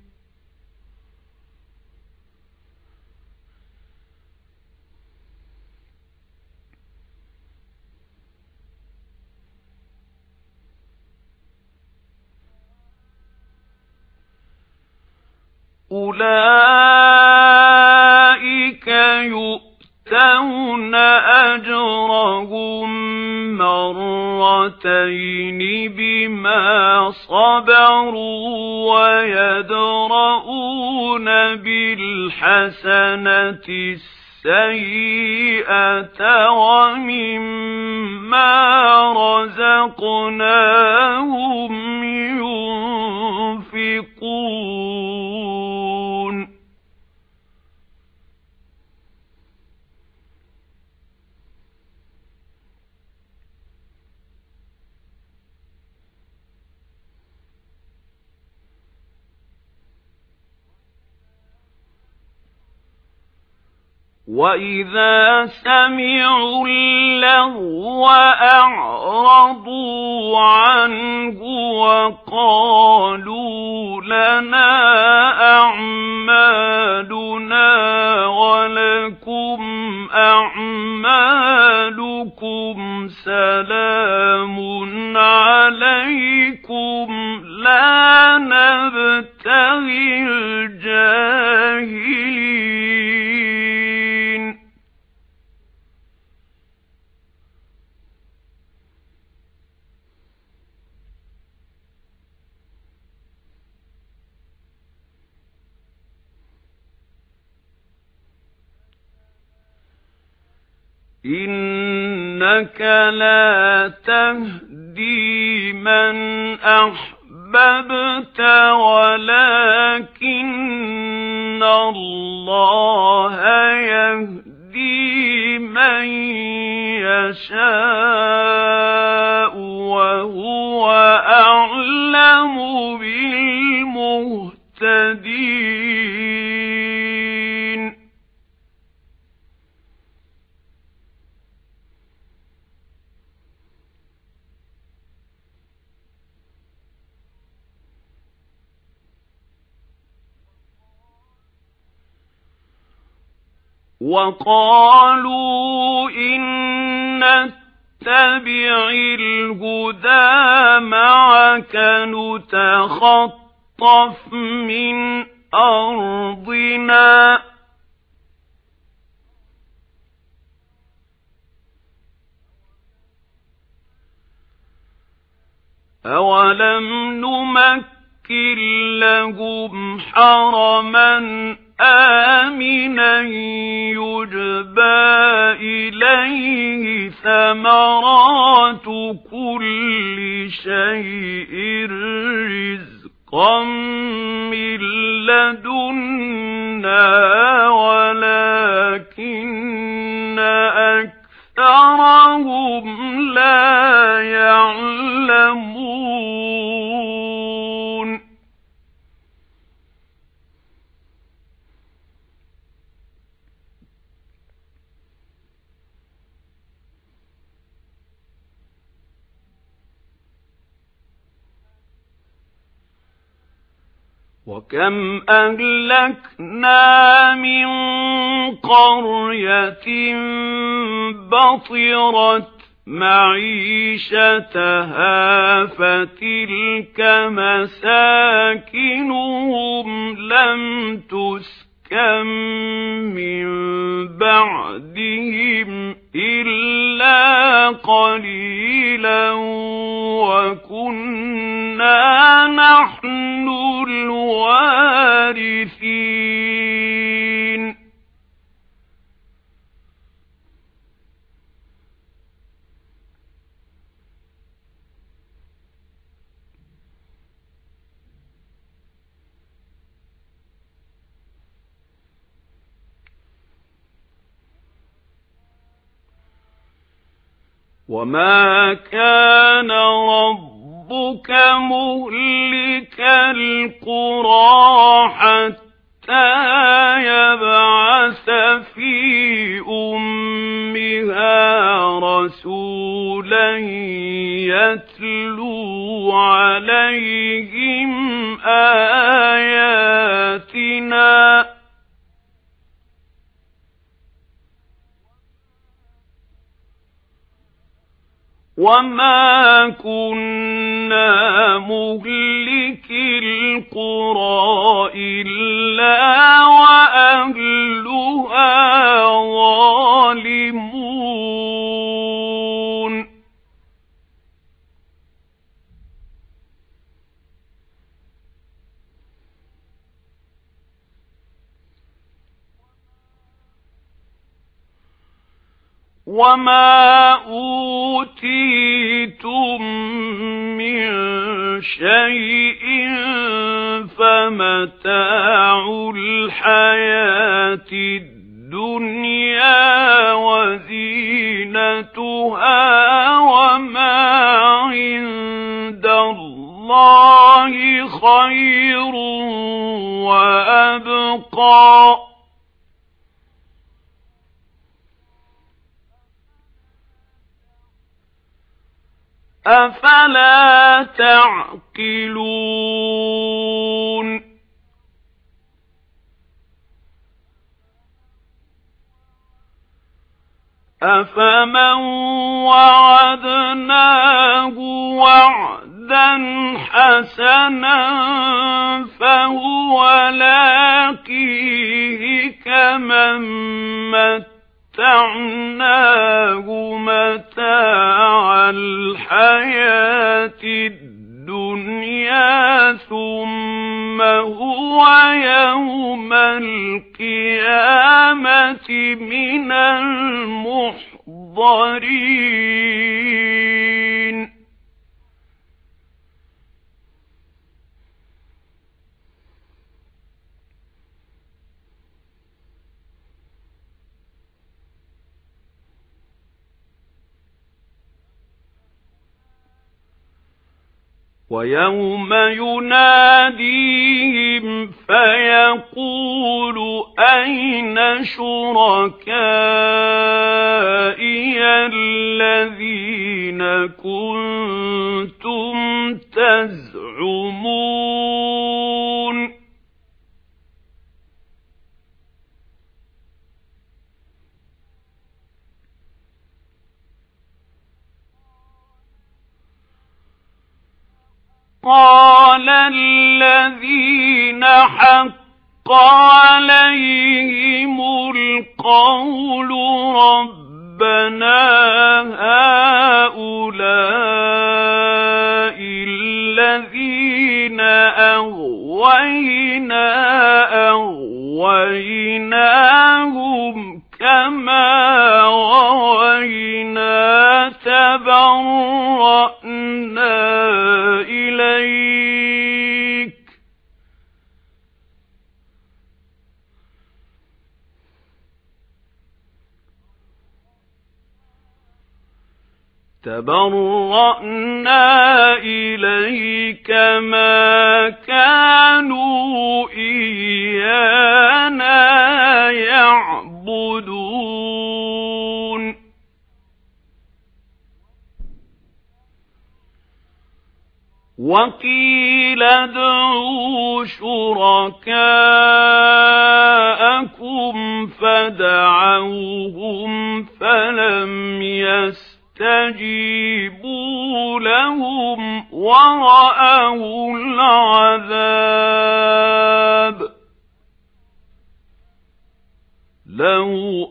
أُولَئِكَ يُؤْتَوْنَ أَجْرَهُم مَّرَّتَيْنِ بِمَا صَبَرُوا وَيَدْرَءُونَ بِالْحَسَنَةِ السَّيِّئَةَ وَمِمَّا رَزَقْنَاهُمْ يُنْفِقُونَ. وَإِذَا سَمِعُوا اللَّغْوَ أَعْرَضُوا عَنْهُ وَقَالُوا لَنَا أَعْمَالُنَا وَلَكُمْ أَعْمَالُكُمْ سَلَامٌ عَلَيْكُمْ لَا نَبْتَغِي الْجَاهِلِينَ. إِنَّكَ لَا تَهْدِي مَنْ أَحْبَبْتَ وَلَكِنَّ اللَّهَ يَهْدِي مَن يَشَاءُ وَهُوَ أَعْلَمُ بِالْمُهْتَدِينَ. وَقَالُوا إِن نَّتَّبِعِ الْهُدَىٰ مَعَكَ نُتَخَطَّفْ مِنْ أَرْضِنَا أَوَلَمْ نُمَكِّن لَّهُمْ حَرَمًا آمِنًا يُجْبَىٰ إِلَيْهِ ثَمَرَاتُ كُلِّ شَيْءٍ رِّزْقًا مِّن لَّدُنَّا وَلَكِنَّ أَكْثَرَهُمْ لَا يَعْلَمُونَ. وَكَمْ أَهْلَكْنَا مِنْ قَرْيَةٍ بَطِرَتْ مَعِيشَتَهَا فَتِلْكَ مَسَاكِنُهُمْ لَمْ تُسْكَنْ مِنْ بَعْدِهِمْ إِلَّا قَلِيلًا وَكُنَّا نَحْنُ الْوَارِثِينَ. وما كان ربك مهلك القرى حتى يبعث في أمها رسولا يتلو عليهم آياتنا وما كنا مهلك القرى إلا وأهلها ظالمون وما أوتيتم من شيء فمتاع الحياة الدنيا وزينتها وما عند الله خير وأبقى أفلا تعقلون أفمن وعدناه وعدا حسنا فهو لاقيه كمن متعناه متاع الحياة الدنيا ثم هو يوم القيامة من المحضرين ويوم يناديهم فيقول أين شركائي الذين كنتم تزعمون قال الذين حق عليهم القول ربنا هؤلاء الذين أغوينا أغويناهم كما غوينا تبرأنا إليك تبرأنا إليك ما كانوا إيانا يعبدون وقيل ادعوا شركاءكم فدعوهم فلم يستجيبوا لهم ورأوا العذاب لو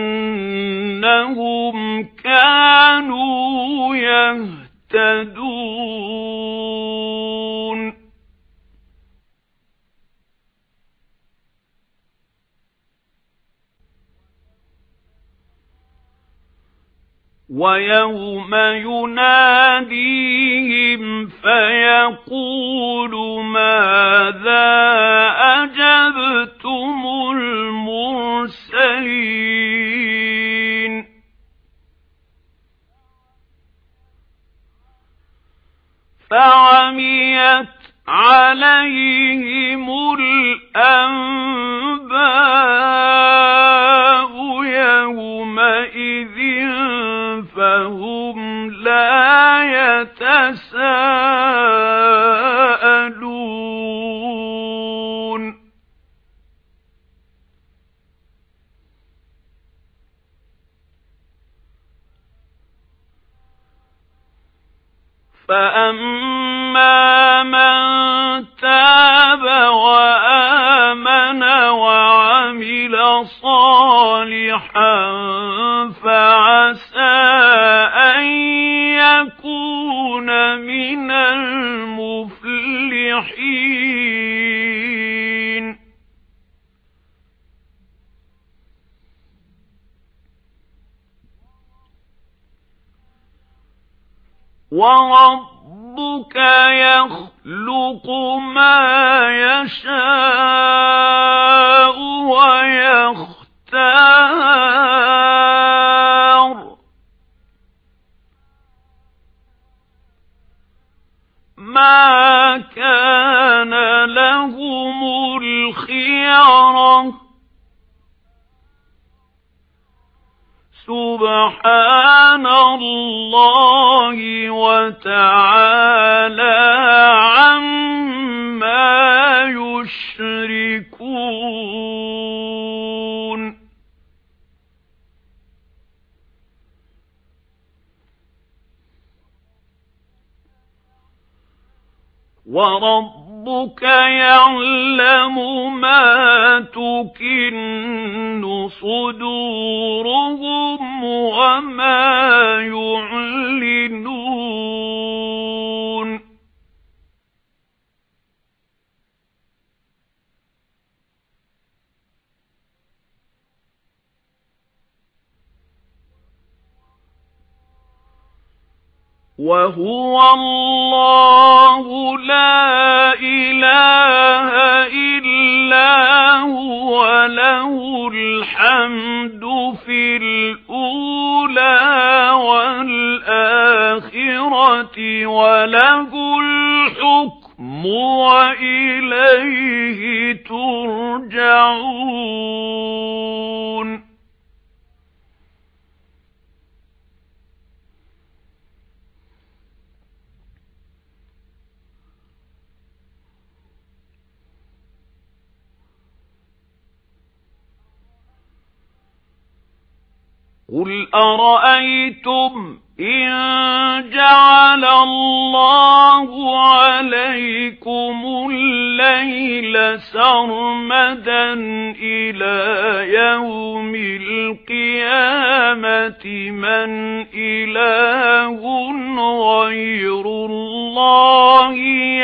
أنهم كانوا يهتدون ويوم يناديهم فيقول ماذا أجبتم المرسلين عليهم الأنباء يومئذ فهم لا يتساءلون فأما من تاب وآمن وعمل صالحا فعسى أن يكون من المفلحين وربك يخلق ما يشاء ويختار ما كان لهم الخيرة سبحان الله وتعالى عما يشركون وربك يعلم ما تكن صدورهم وما يعلنون وهو الله لا إله إلا هو له الحمد في الأولى والآخرة وله الحكم وإليه ترجعون قل أرأيتم إن جعل الله عليكم الليل سرمدا إلى يوم القيامة من إله غير الله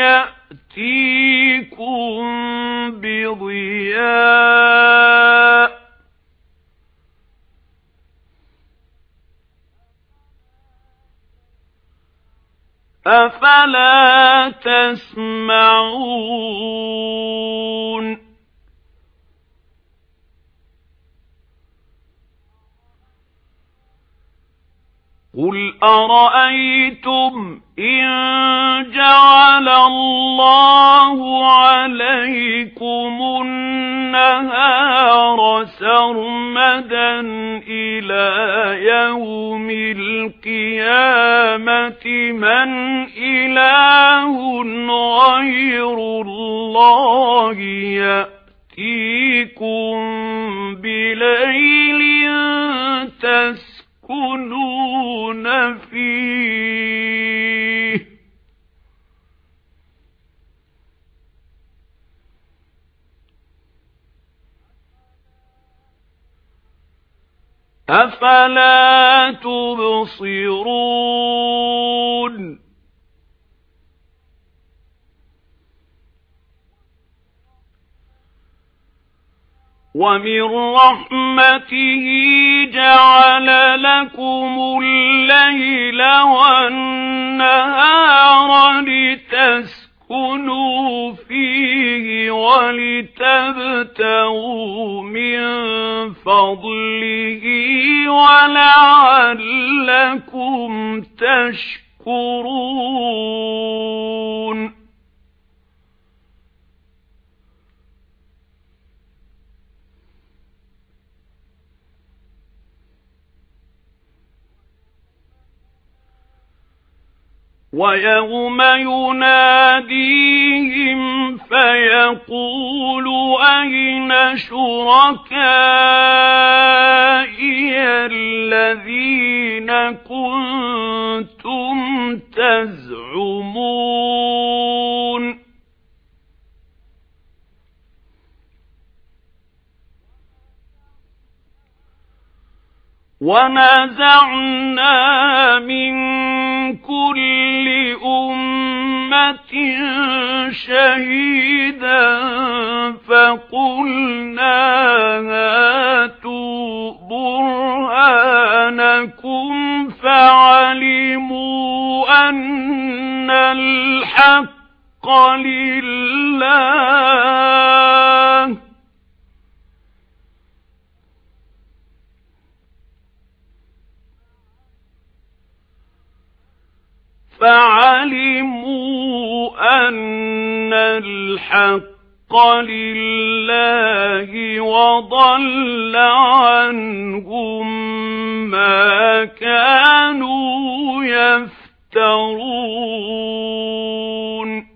يأتيكم بضياء أفلا تسمعون قل أرأيتم إن جعل الله عليكم النهار سرمدا إلى يوم القيامة من إله غير الله يأتيكم بليل تسكنون فيه أفلا تبصرون ومن رحمته جعل لكم الليل والنهار لتسكنوا فيه ولتبتغوا من فضله ولعلكم تشكرون وَيَوْمَ يُنَادِيهِمْ فَيَقُولُ أَيْنَ شُرَكَائِيَ الَّذِينَ كُنتُمْ تَزْعُمُونَ وَنَزَعْنَا مِن كُلِّ أُمَّةٍ شَهِيدًا فَقُلْنَا هَاتُوا بُرْهَانَكُمْ فَعَلِمُوا أَنَّ الْحَقَّ لِلَّهِ فَعَلِمُوا أَنَّ الْحَقَّ لِلَّهِ وَضَلَّ عَنْهُمْ مَا كَانُوا يَفْتَرُونَ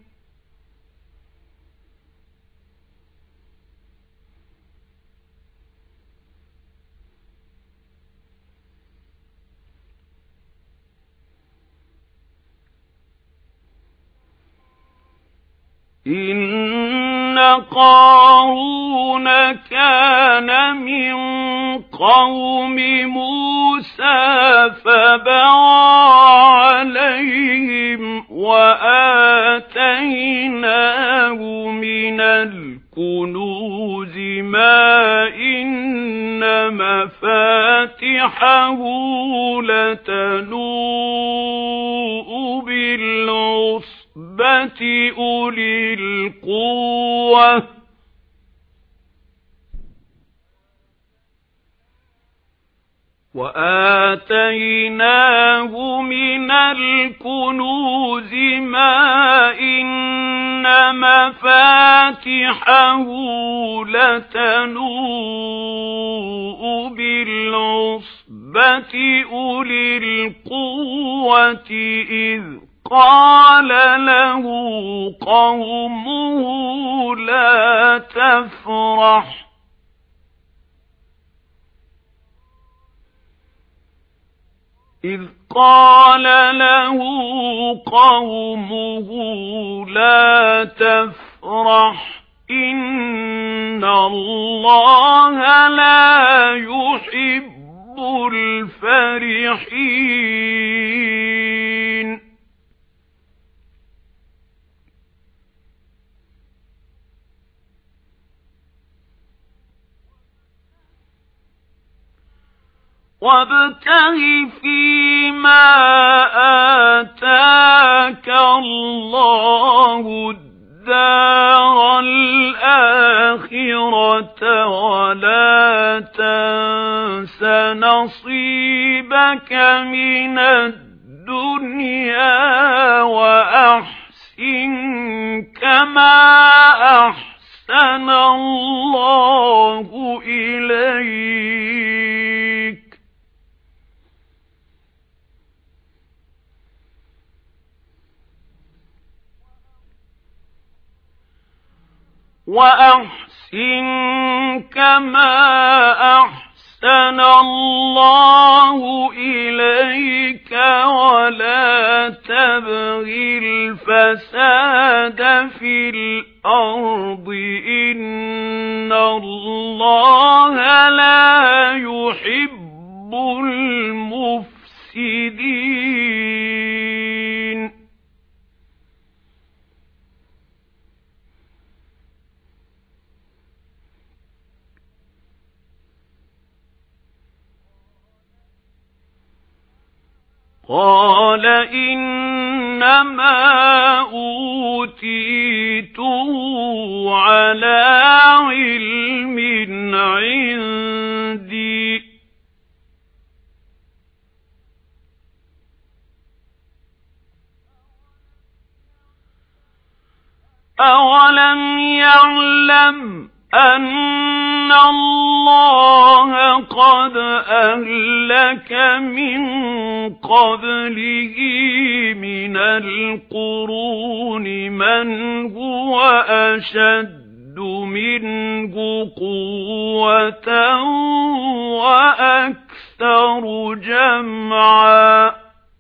إِنَّ قَارُونَ كَانَ مِنْ قَوْمِ مُوسَى فَبَغَى عَلَيْهِمْ وَآتَيْنَاهُ مِنَ الْكُنُوزِ مَا إِنَّ مَفَاتِحَهُ لَتَنُوءُ بِالْعُصْبَةِ أُولِي الْقُوَّةِ وَآتَيْنَاهُ مِنَ الْكُنُوزِ مَا إِنَّ مَفَاتِحَهُ لَتَنُوءُ بِالْعُصْبَةِ أُولِي الْقُوَّةِ إِذْ قَالَ لَهُ قَوْمُهُ لَا تَفْرَحْ إِذْ قَالَ لَهُ قَوْمُهُ لَا تَفْرَحْ إِنَّ اللَّهَ لَا يُحِبُّ الْفَرِحِينَ وَابْتَغِ فِيمَا آتَاكَ اللَّهُ الدَّارَ الْآخِرَةَ وَلَا تَنسَ نَصِيبَكَ مِنَ الدُّنْيَا وَأَحْسِنْ كَمَا أَحْسَنَ اللَّهُ إِلَيْكَ وَأَحْسِنْ كَمَا أَحْسَنَ اللَّهُ إِلَيْكَ وَلَا تَبْغِ الْفَسَادَ فِي الْأَرْضِ إِنَّ اللَّهَ لَا يُحِبُّ الْمُفْسِدِينَ قَالَ إِنَّمَا أُوتِيتُهُ عَلَى عِلْمٍ عِندِي أَوَلَمْ يَعْلَمْ أَنَّ إِنَّ اللَّهَ قَدْ أَهْلَكَ مِن قَبْلِهِ مِنَ الْقُرُونِ مَنْ هُوَ أَشَدُّ مِنْهُ قُوَّةً وَأَكْثَرُ جَمْعًا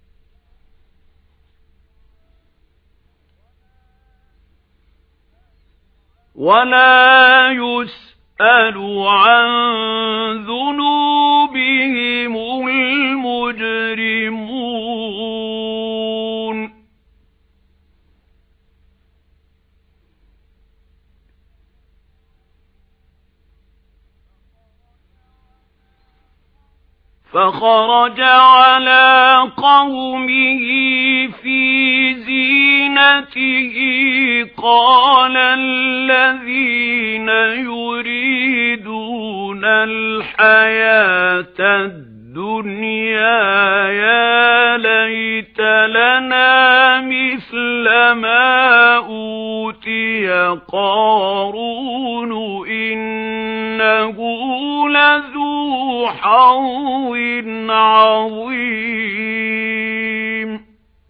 وَلَا يُسْأَلُ عَن ذُنُوبِهِمُ الْمُجْرِمُونَ فَخَرَجَ عَلَى قَوْمِهِ فِي زِينَتِهِ قَالَ الَّذِينَ يُرِيدُونَ الْحَيَاةَ الدُّنْيَا يَا لَيْتَ لَنَا مِثْلَ مَا أُوتِيَ قَارُونُ إِنَّهُ لَذُو حَظٍّ عَظِيمٍ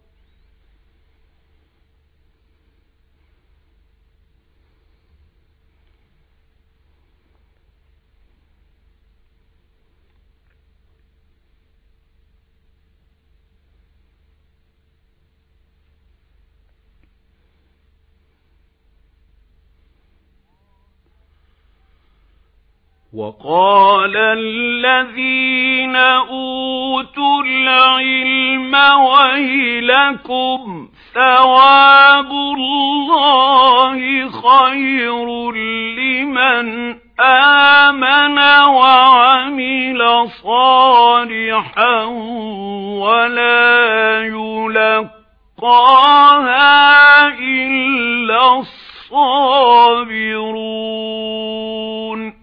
وَقَالَ الَّذِينَ أُوتُوا الْعِلْمَ وَيْلَكُمْ ثَوَابُ اللَّهِ خَيْرٌ لِّمَنْ آمَنَ وَعَمِلَ صَالِحًا وَلَا يُلَقَّاهَا إِلَّا الصَّابِرُونَ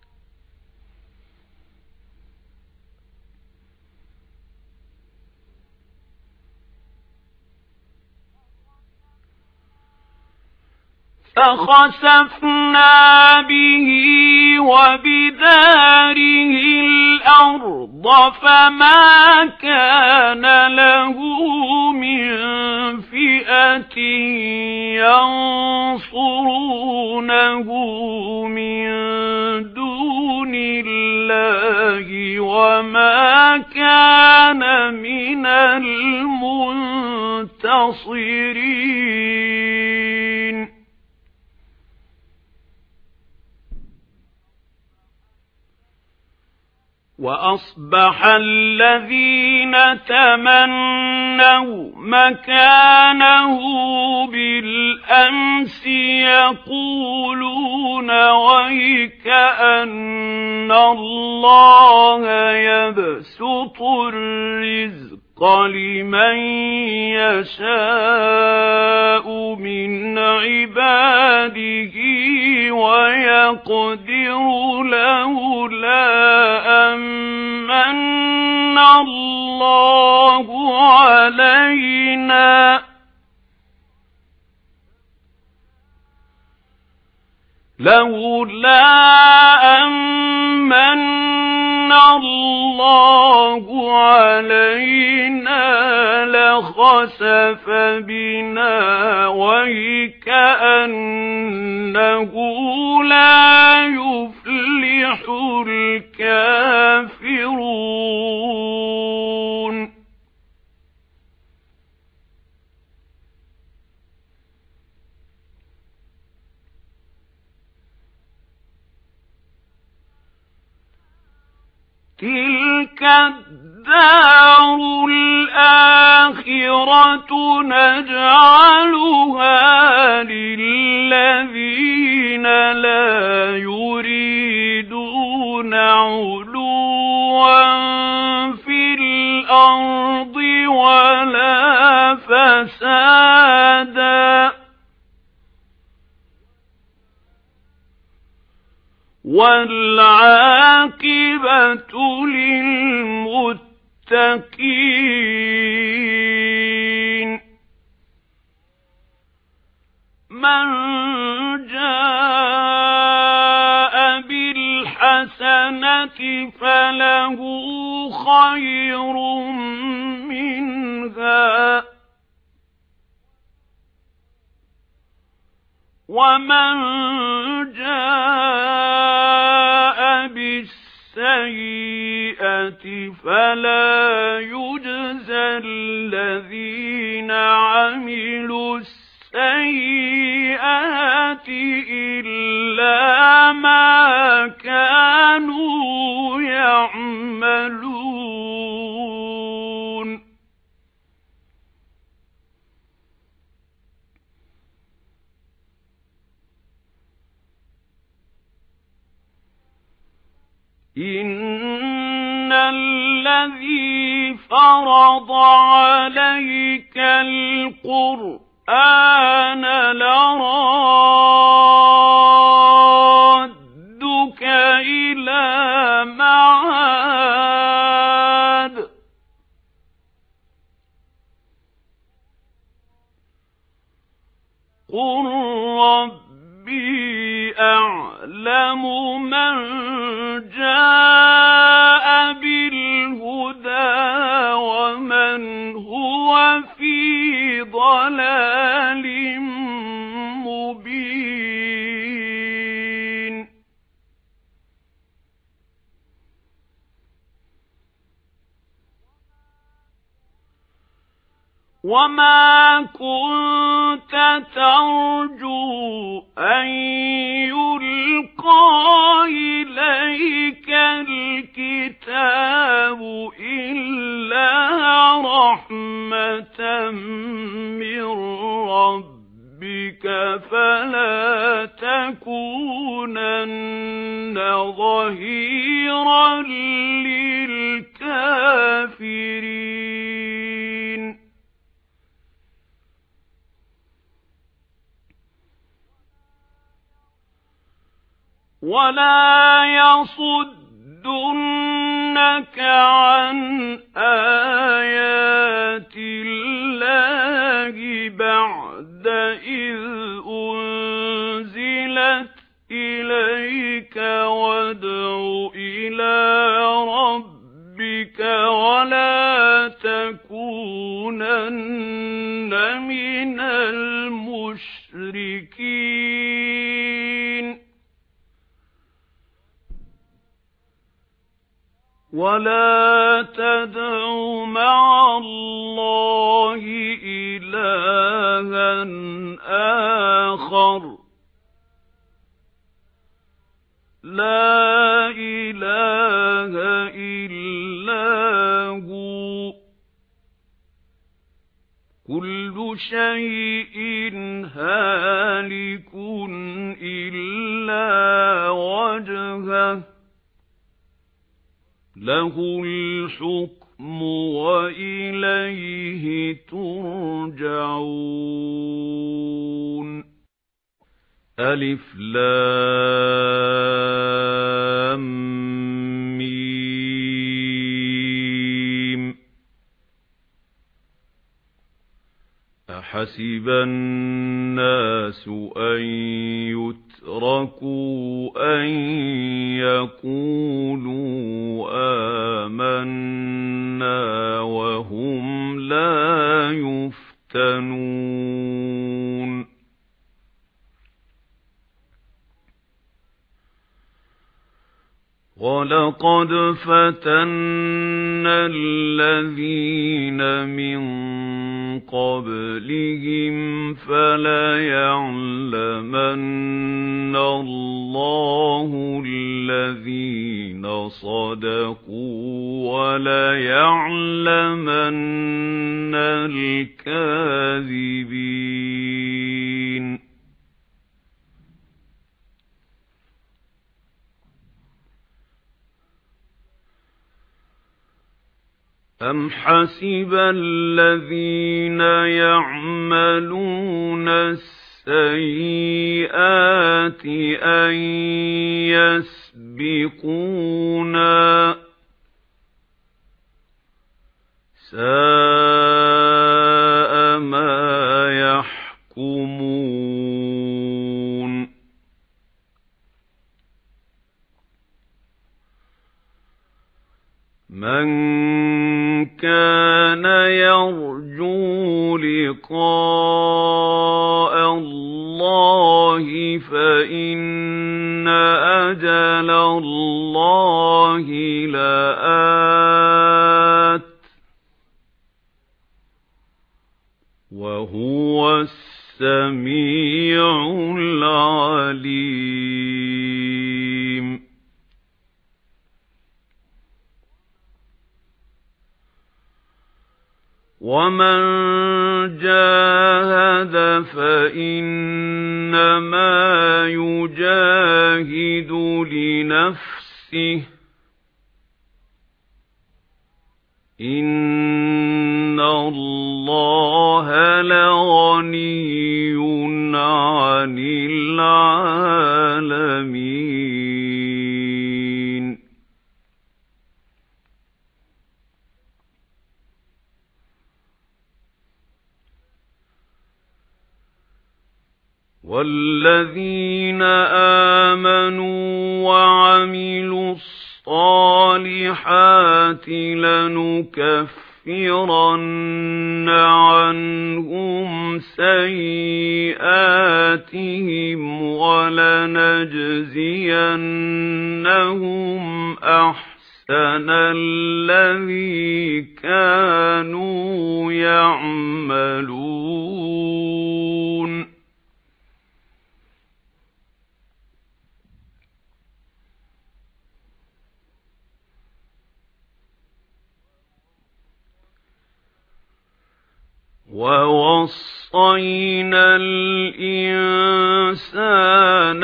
فَخَسَفْنَا بِهِ وَبِدَارِهِ الْأَرْضَ فَمَا كَانَ لَهُ مِنْ فِئَةٍ يَنْصُرُونَهُ مِنْ دُونِ اللَّهِ وَمَا كَانَ مِنَ الْمُنْتَصِرِينَ وَأَصْبَحَ الَّذِينَ تَمَنَّوْا مَكَانَهُ بِالْأَمْسِ يَقُولُونَ وَيْكَأَنَّ اللَّهَ يَبْسُطُ الرِّزْقَ لِمَن يَشَاءُ مِنْ عِبَادِهِ وَيَقْدِرُ لَوْلَا أَمَّنَّ اللَّهُ عَلَيْنَا لولا أمن الله علينا لخسف بنا وكأنه لا يفلح الكافرون تلك الدار الآخرة نجعلها للذين لا يريدون علوا في الأرض ولا فسادا والعاقبة للمتقين من جاء بالحسنة فله خير منها ومن جاء بالسيئة فلا يجزى الذين عملوا السيئات إلا ما كانوا يعملون إن الذي فرض عليك القرآن لرادك إلى معاد قل ربي أعلم من جاء بالهدى ومن هو في ضلال مبين وما كنت ترجو أن يلقى إليك الكتاب إلا رحمة من ربك فلا تكونن ظهيرا للكافرين ولا يصدنك عن آيات الله بعد إذ أنزلت إليك وادع إلى ربك ولا تكونن من المشركين ولا تدع مع الله إلها آخر لا إله إلا هو كل شيء هالك إلا وجهه له الحكم وإليه ترجعون ألف لام ميم أحسب الناس أن يتركوا أن يقولوا آمنا وهم لا يفتنون وَلَقَدْ فَتَنَّا الَّذِينَ مِن قَبْلِهِمْ فَلَيَعْلَمَنَّ اللَّهُ الَّذِينَ صَدَقُوا وَلَيَعْلَمَنَّ الْكَاذِبِينَ أَمْ حَسِبَ الَّذِينَ يَعْمَلُونَ السَّيِّئَاتِ أَن يَسْبِقُونَا سَاءَ مَا يَحْكُمُونَ مَنْ كَانَ يَرْجُو لِقَاءَ اللَّهِ فَإِنَّ أَجَلَ اللَّهِ لَآتٍ وَهُوَ السَّمِيعُ الْعَلِيمُ. وَمَنْ جَاهَدَ فَإِنَّمَا يُجَاهِدُ لِنَفْسِهِ ۚ إِنَّ اللَّهَ لَغَنِيٌّ عَنِ الْعَالَمِينَ. وَالَّذِينَ آمَنُوا وَعَمِلُوا الصَّالِحَاتِ لَنُكَفِّرَنَّ عَنْهُمْ سَيِّئَاتِهِمْ وَلَنَجْزِيَنَّهُمْ أَحْسَنَ الَّذِي كَانُوا يَعْمَلُونَ. وَوَصَّيْنَا الْإِنسَانَ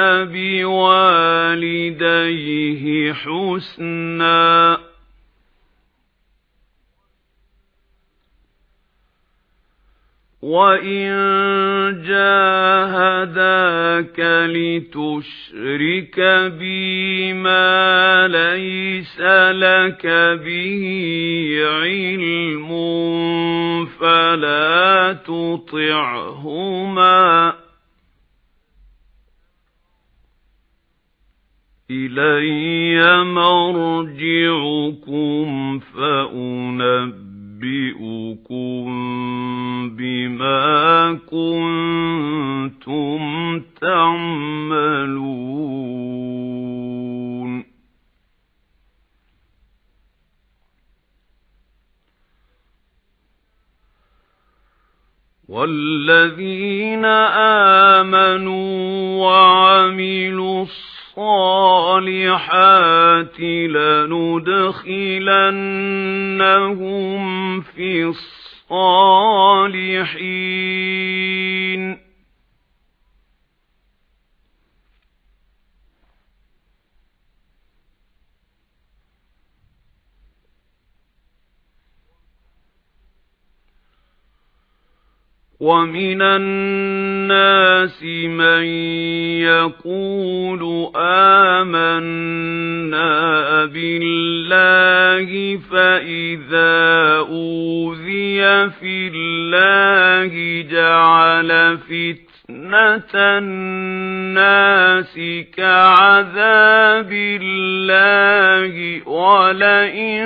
بِوَالِدَيْهِ حُسْنًا ۖ وَإِنْ جَاهَدَاكَ لِتُشْرِكَ بِي مَا لَيْسَ لَكَ بِهِ عِلْمٌ فَلَا تُطِعْهُمَا ۚ إِلَيَّ مَرْجِعُكُمْ فَأُنَبِّئُكُم بِمَا كُنتُمْ تَعْمَلُونَ. وَالَّذِينَ آمَنُوا وَعَمِلُوا الصَّالِحَاتِ لَنُدْخِلَنَّهُمْ فِي الصَّالِحِينَ. وَمِنَ النَّاسِ مَن يَقُولُ آمَنَّا بِاللَّهِ فَإِذَا أُوذِيَ فِي اللَّهِ جَعَلَ فِتْنَةَ النَّاسِ كَعَذَابِ اللَّهِ وَلَئِن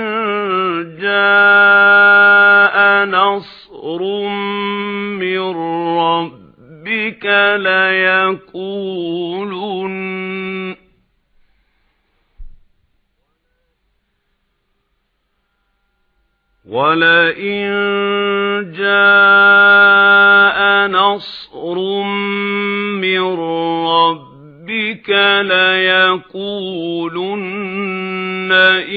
جَاءَ نَصْرٌ مِّن رَّبِّكَ لَيَقُولُنَّ وَلَئِن جَاءَ نَصْرٌ مِّن رَّبِّكَ لَيَقُولُنَّ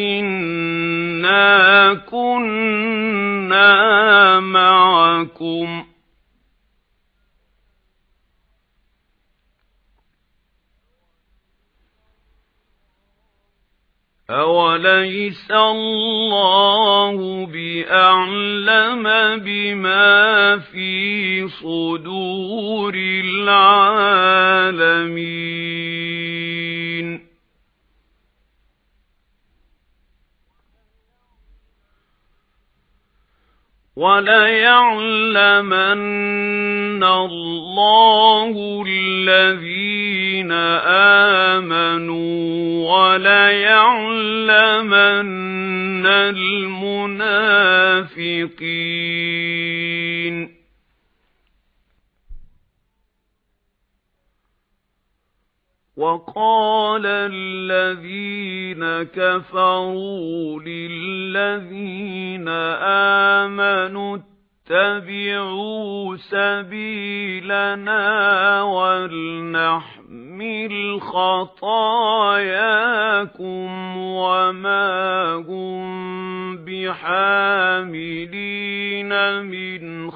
إِنَّا كُنَّا مَعَكُمْ ۚ أَوَلَيْسَ اللَّهُ بِأَعْلَمَ بِمَا فِي صُدُورِ الْعَالَمِينَ. وَلَيَعْلَمَنَّ اللَّهُ الَّذِينَ آمَنُوا وَلَيَعْلَمَنَّ الْمُنَافِقِينَ وَقَالَ الَّذِينَ كَفَرُوا لِلَّذِينَ آمَنُوا اتَّبِعُوا سَبِيلَنَا وَلْنَحْمِلْ خَطَايَاكُمْ وَمَا هُمْ بِحَامِلِينَ مِنْ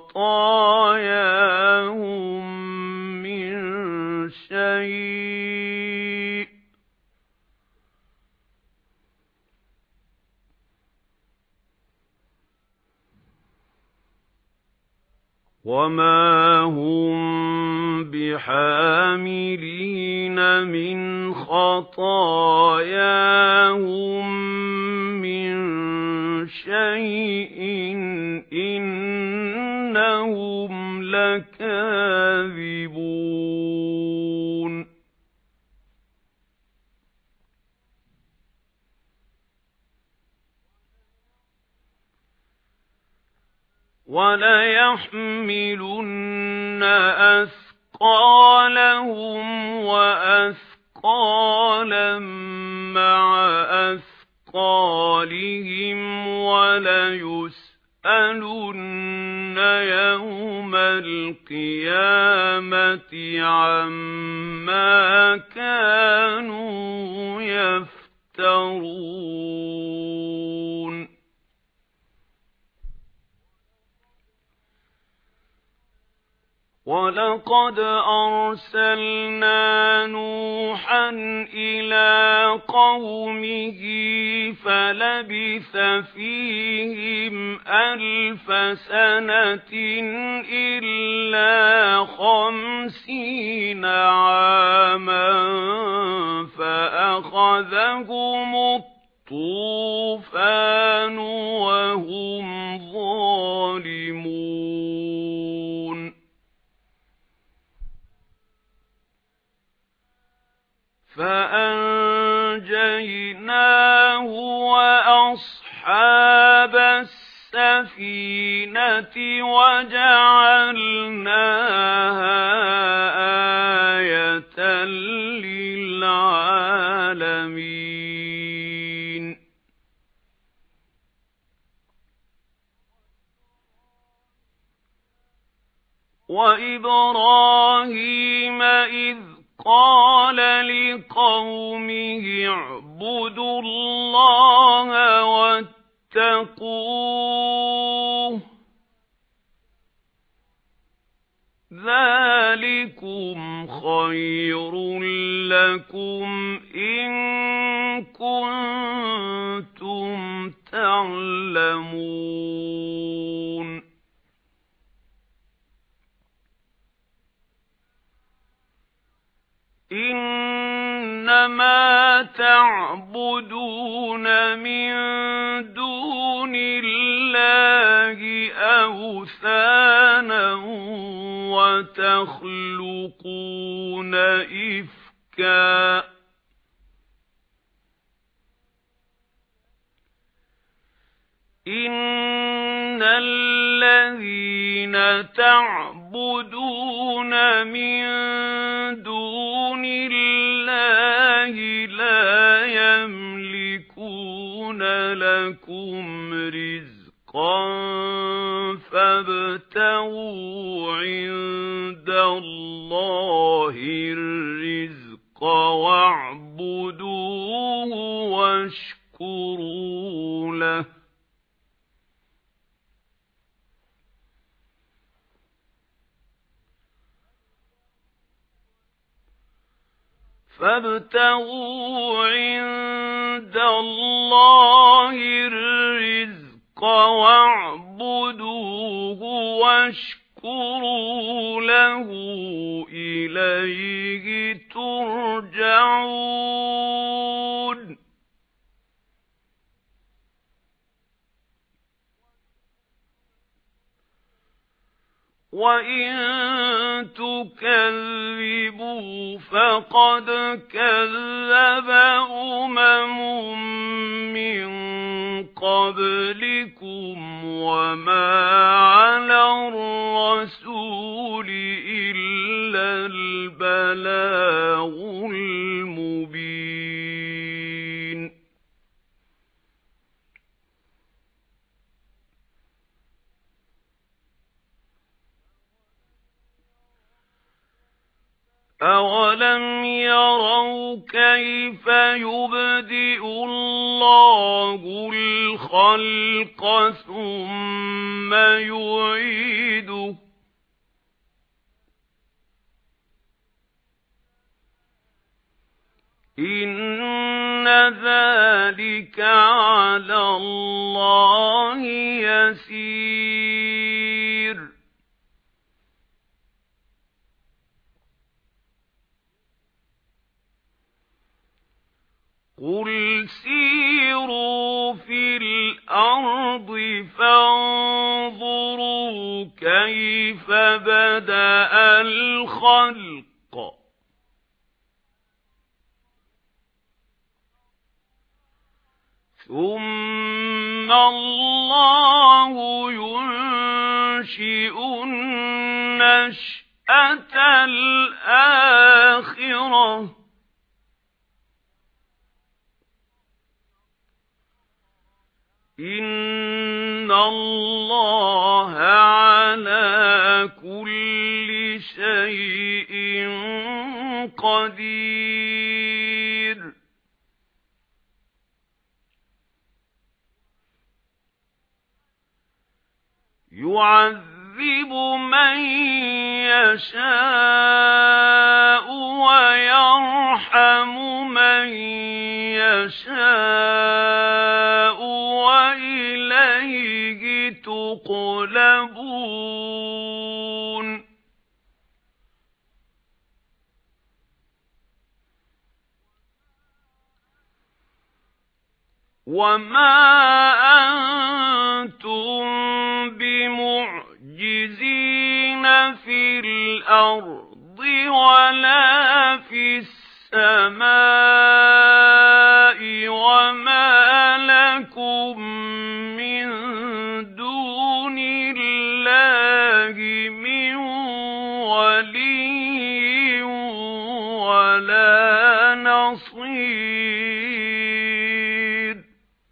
خَطَايَاهُمْ مِنْ شَيْءٍ وَمَا هُمْ بِحَامِلِينَ مِنْ خَطَايَاهُمْ مِنْ شَيْءٍ إِنَّهُمْ لَكَاذِبُونَ وَلَيَحْمِلُنَّ أَثْقَالَهُمْ وَأَثْقَالًا مَعَ أَثْقَالِهِمْ وَلَيُسْأَلُنَّ يَوْمَ الْقِيَامَةِ عَمَّا كَانُوا يَفْتَرُونَ وَلَقَدْ أَرْسَلْنَا نُوحًا إِلَى قَوْمِهِ فَلَبِثَ فِيهِمْ أَلْفَ سَنَةٍ إِلَّا خَمْسِينَ عَامًا فَأَخَذَهُمُ الطُّوفَانُ وَهُمْ ظَالِمُونَ فَأَنْجَيْنَاهُ وَأَصْحَابَ السَّفِينَةِ وَجَعَلْنَاهَا آيَةً لِلْعَالَمِينَ وَإِبْرَاهِيمَ إِذْ قَالَ لِقَوْمِهِ اعْبُدُوا اللَّهَ وَاتَّقُوهُ ذَلِكُمْ خَيْرٌ لَكُمْ إِن كُنتُمْ تَعْلَمُونَ إِنَّمَا تَعْبُدُونَ مِن دُونِ اللَّهِ أَوْثَانًا وَتَخْلُقُونَ إِفْكًا إِنَّ الَّذِينَ تَعْبُدُونَ مِن دُونِ اللَّهِ لَا يَمْلِكُونَ لَكُمْ رِزْقًا فَابْتَغُوا عِندَ اللَّهِ الرِّزْقَ وَاعْبُدُوهُ وَاشْكُرُوا لَهُ فَابْتَغُوا عِندَ اللَّهِ الرِّزْقَ وَاعْبُدُوهُ وَاشْكُرُوا لَهُ إِلَيْهِ تُرْجَعُونَ وَإِن تُكَذِّبُوا فَقَدْ كَذَّبَ أُمَمٌ مِّن قَبْلِكُمْ وَمَا عَلَى الرَّسُولِ إِلَّا الْبَلَاغُ الْمُبِينُ. أَوَلَمْ يَرَوْا كَيْفَ يُبْدِئُ اللَّهُ الْخَلْقَ ثُمَّ يُعِيدُهُ إِنَّ ذَلِكَ عَلَى اللَّهِ يَسِيرٌ. قُلْ سِيرُوا فِي الْأَرْضِ فَانظُرُوا كَيْفَ بَدَأَ الْخَلْقَ ثُمَّ اللَّهُ يُنشِئُ النَّشْأَةَ الْآخِرَةَ إِنَّ اللَّهَ عَلَى كُلِّ شَيْءٍ قَدِيرٌ. يُعَذِّبُ مَن يَشَاءُ وَيَرْحَمُ مَن يَشَاءُ وَإِلَيْهِ تُقْلَبُونَ. وَمَا أَنتُم بِمُعْجِزِينَ فِي الْأَرْضِ وَلَا فِي السَّمَاءِ وَمَا لَكُم مِّن دُونِ اللَّهِ مِن وَلِيٍّ وَلَا نَصِيرٍ.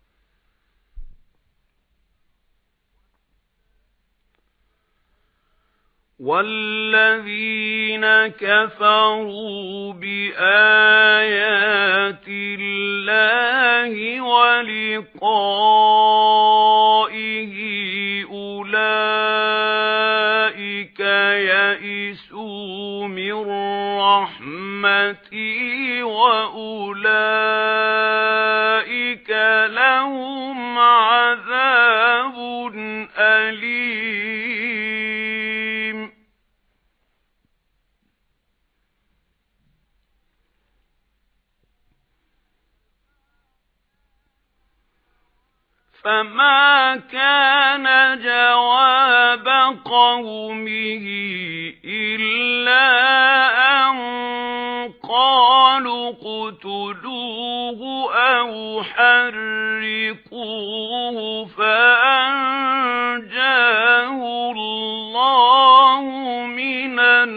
وَالَّذِينَ كَفَرُوا بِآيَاتِ اللَّهِ وَلِقَائِهِ أُولَئِكَ يَئِسُوا مِن رَّحْمَتِي وَأُولَئِكَ لَهُمْ عَذَابٌ أَلِيمٌ. فَمَا كَانَ جَوَابَ قَوْمِهِ إِلَّا أَن قَالُوا اقْتُلُوهُ أَوْ حَرِّقُوهُ فَأَنجَاهُ اللَّهُ مِنَ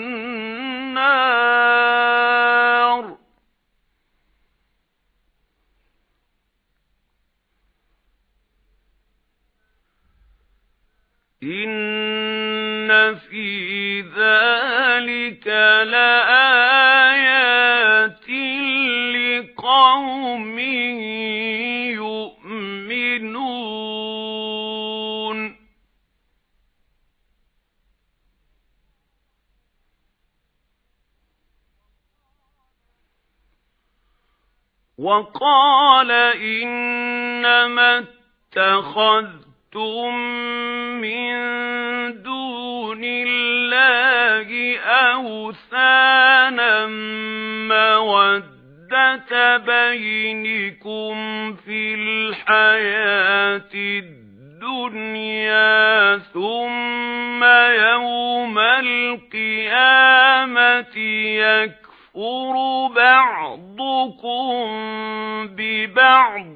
النَّارِ. إِنَّ فِي ذَلِكَ لَآيَاتٍ لِقَوْمٍ يُؤْمِنُونَ. وَقَالَ إِنَّمَا اتَّخَذْتُم مِّن دُونِ اللَّهِ أَوْثَانًا مَّوَدَّةَ بَيْنِكُمْ فِي الْحَيَاةِ الدُّنْيَا الدُّنْيَا ثُمَّ يَوْمَ الْقِيَامَةِ يَكْفُرُ بَعْضُكُم بِبَعْضٍ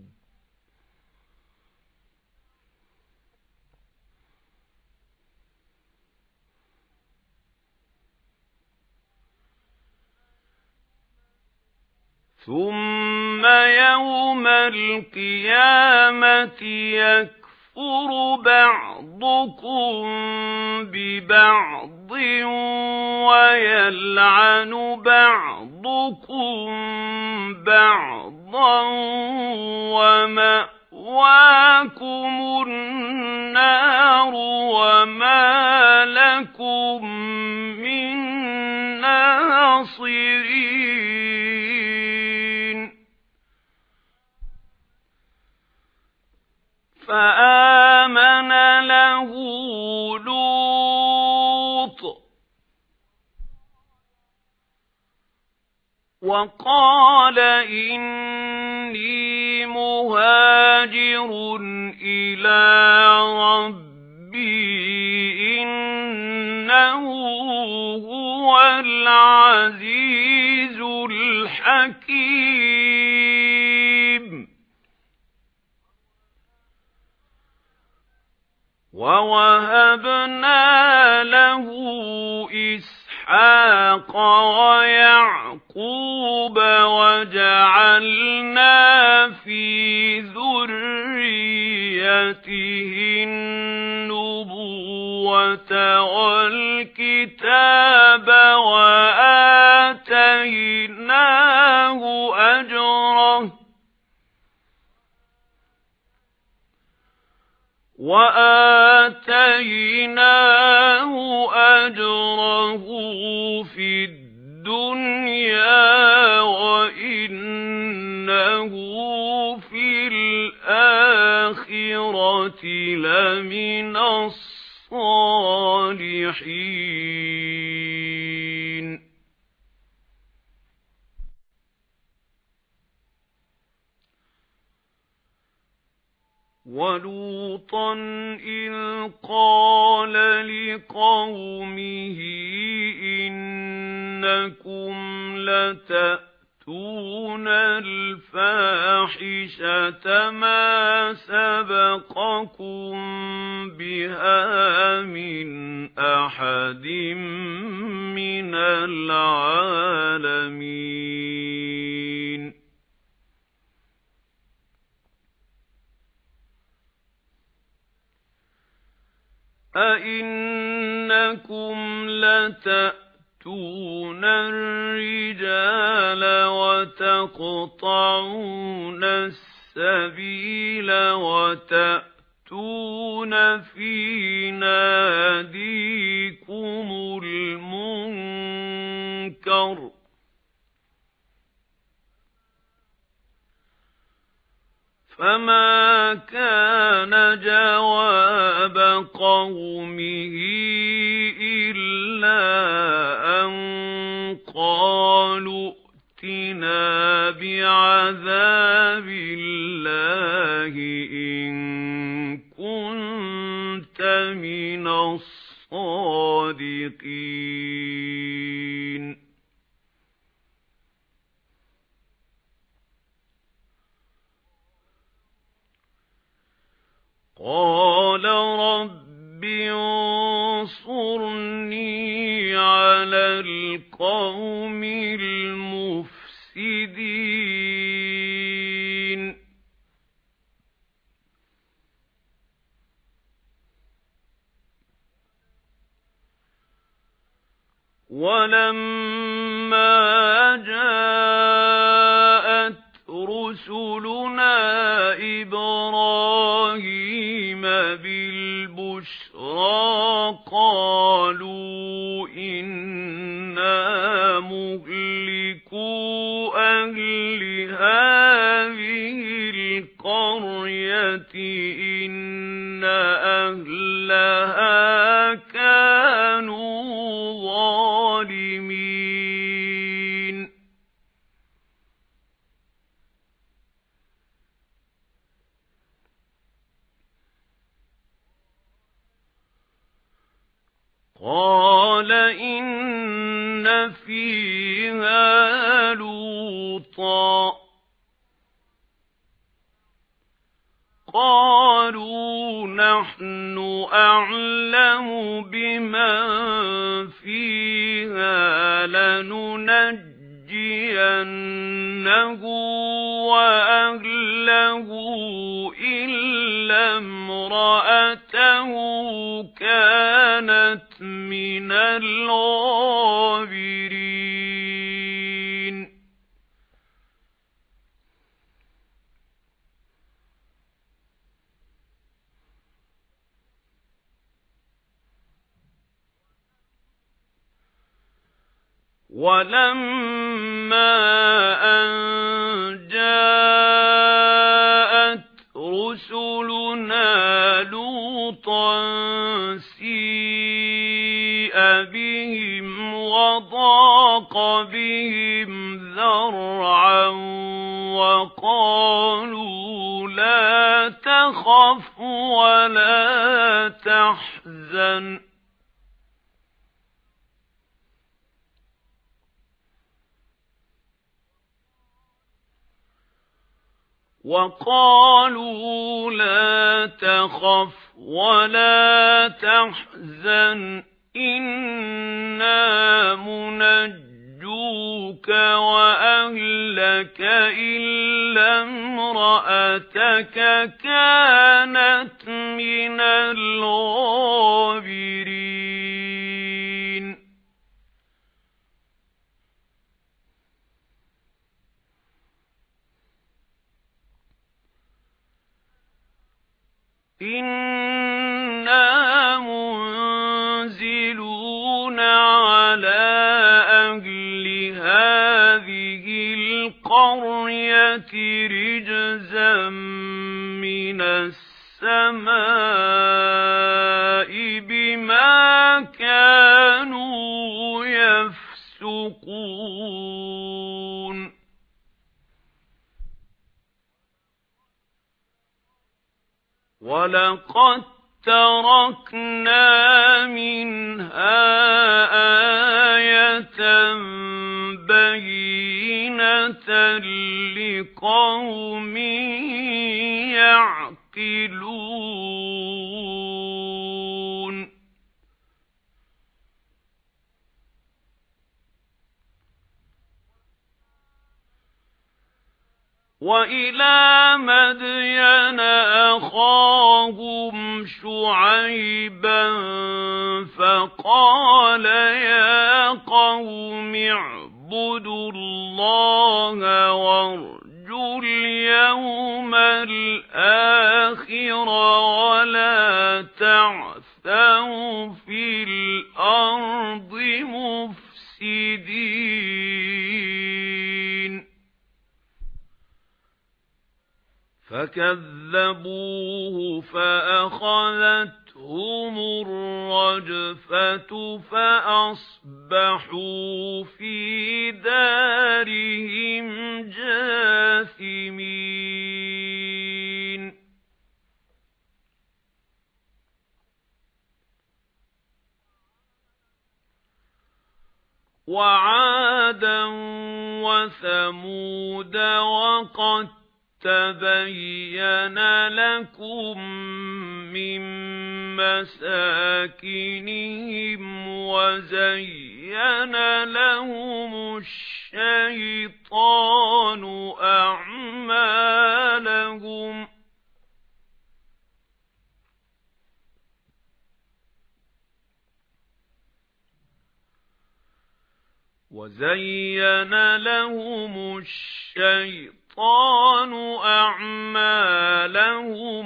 ثُمَّ يَوْمَ الْقِيَامَةِ يَكْفُرُ بَعْضُكُم بِبَعْضٍ وَيَلْعَنُ بَعْضُكُم بَعْضًا وَمَأْوَاكُمُ النَّارُ وَمَا لَكُم مِّن نَّاصِرِينَ فَآمَنَ لَهُ لُوطٌ وَقَالَ إِنِّي مُهَاجِرٌ إِلَى رَبِّي إِنَّهُ هُوَ الْعَزِيزُ الْحَكِيمُ وَوَهَبْنَا لَهُ إِسْحَاقَ وَيَعْقُوبَ وَجَعَلْنَا فِي ذُرِّيَّتِهِ النُّبُوَّةَ وَالْكِتَابَ وَآتَيْنَاهُ أَجْرَهُ وَآتَيْنَاهُ أَجْرَهُ فِي الدُّنْيَا وَإِنَّهُ فِي الْآخِرَةِ لَمِنَ الصَّالِحِينَ وَلُوطًا إِذْ قَالَ لِقَوْمِهِ إِنَّكُمْ لَتَأْتُونَ الْفَاحِشَةَ مَا سَبَقَكُم بِهَا مِنْ أَحَدٍ مِنَ الْعَالَمِينَ أَئِنَّكُمْ لَتَأْتُونَ الرِّجَالَ وَتَقْطَعُونَ السَّبِيلَ وَتَأْتُونَ فِي نَادِيكُمُ الْمُنكَرَ فَمَا كَانَ جَوَابَ قَوْمِهِ إِلَّا أَن قَالُوا ائْتِنَا بِعَذَابِ اللَّهِ إِن كُنتَ مِنَ الصَّادِقِينَ قَالَ رَبِّ انصُرْنِي عَلَى الْقَوْمِ الْمُفْسِدِينَ وَلَمَّا جَاءَتْ رُسُلُنَا إِبْرَاهِيمَ بِالْبُشْرَى قَالُوا إِنَّا مُهْلِكُو أَهْلِ هَٰذِهِ الْقَرْيَةِ إِنَّ أَهْلَهَا كَانُوا ظَالِمِينَ قال إن فيها لوطا قالوا نحن أعلم بمن فيها لننجينه وأهله إلا امرأته كانت من الغابرين ولما أن جاءت رسلنا لوطا سيء بهم وضاق بهم ذرعا وقالوا لا تخف ولا تحزن وقالوا لا تخف ولا تحزن إنا منجوك وأهلك إلا امرأتك كانت من الغابرين إنا منزلون على أهل هذه القرية رجزا من السماء بما كانوا يفسقون وَلَقَدْ تَرَكْنَا مِنْهَا آيَةً بَيِّنَةً لِقَوْمٍ يَعْقِلُونَ وَإِلَى مَدْيَنَ أَخَاهُمْ شُعَيْبًا فَقَالَ يَا قَوْمِ اعْبُدُوا اللَّهَ وَارْجُوا الْيَوْمَ الْآخِرَ وَلَا تَعْثَوْا فِي الْأَرْضِ مُفْسِدِينَ فَكَذَّبُوهُ فَأَخَذَتْهُمُ الرَّجْفَةُ فَأَصْبَحُوا فِي دَارِهِمْ جَاثِمِينَ وَعَادًا وَثَمُودَ وَقَدْ تَبَيَّنَ لَكُم مِّن مَّسَاكِنِهِمْ وَزَيَّنَ لَهُمُ الشَّيْطَانُ أَعْمَالَهُمْ وَزَيَّنَ لَهُمُ الشَّيْطَانُ أَعْمَالَهُمْ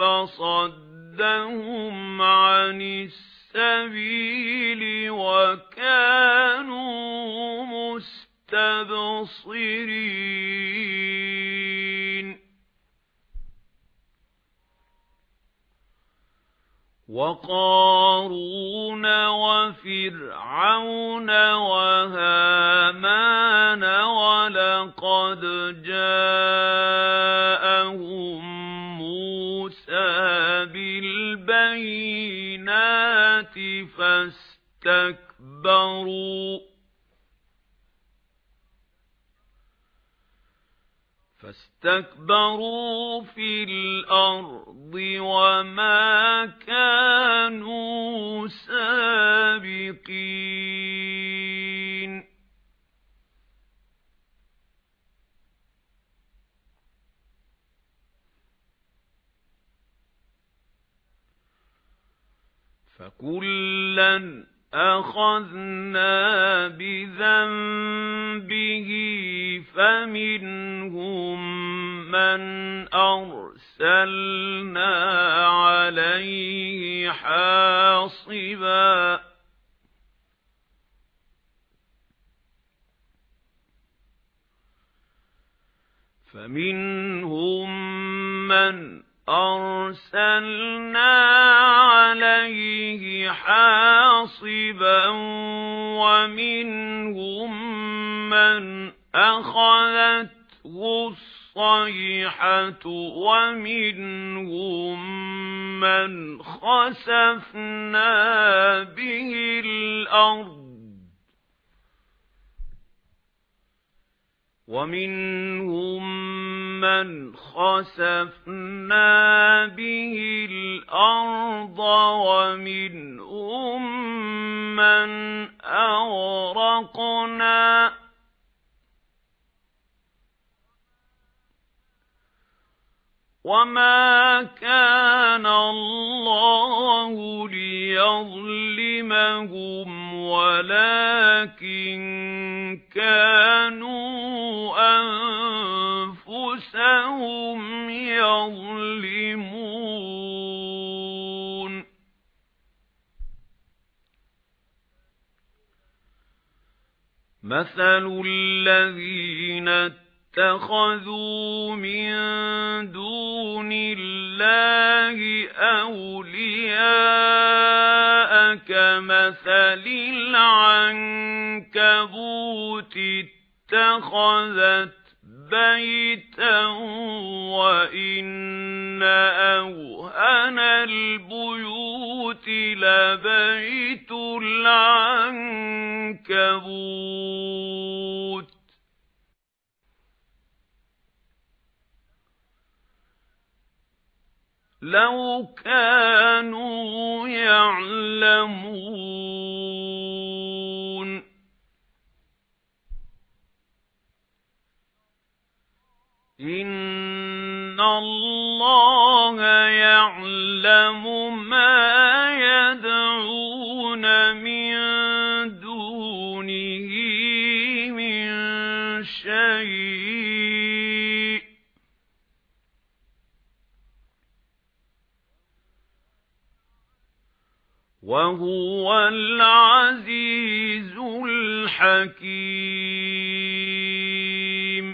فَصَدَّهُمْ عَنِ السَّبِيلِ وَكَانُوا مُسْتَبْصِرِينَ وَقَارُونَ وَفِرْعَوْنَ وَهَامَانَ وَلَقَدْ جَاءَهُم مُوسَى بِالْبَيِّنَاتِ فَاسْتَكْبَرُوا فاستكبروا فاستكبروا في الأرض وما كانوا سابقين فكلًا أخذنا بذنبه فمنهم من أرسلنا عليه حاصبا فمنهم من أرسلنا عليه حاصبا ومنهم من أخذته الصيحة ومنهم من خسفنا به الأرض ومنهم من خسفنا به الأرض ومنهم من أغرقنا وما كان الله ليظلمهم ولكن كانوا أنفسهم يظلمون مثل الذين اتخذوا من دون الله أولياء كمثل العنكبوت اتخذت بيتا وإن أوهن البيوت لبيت العنكبوت لو كانوا يعلمون إن الله يعلم ما يدعون من دونه من شيء وهو العزيز الحكيم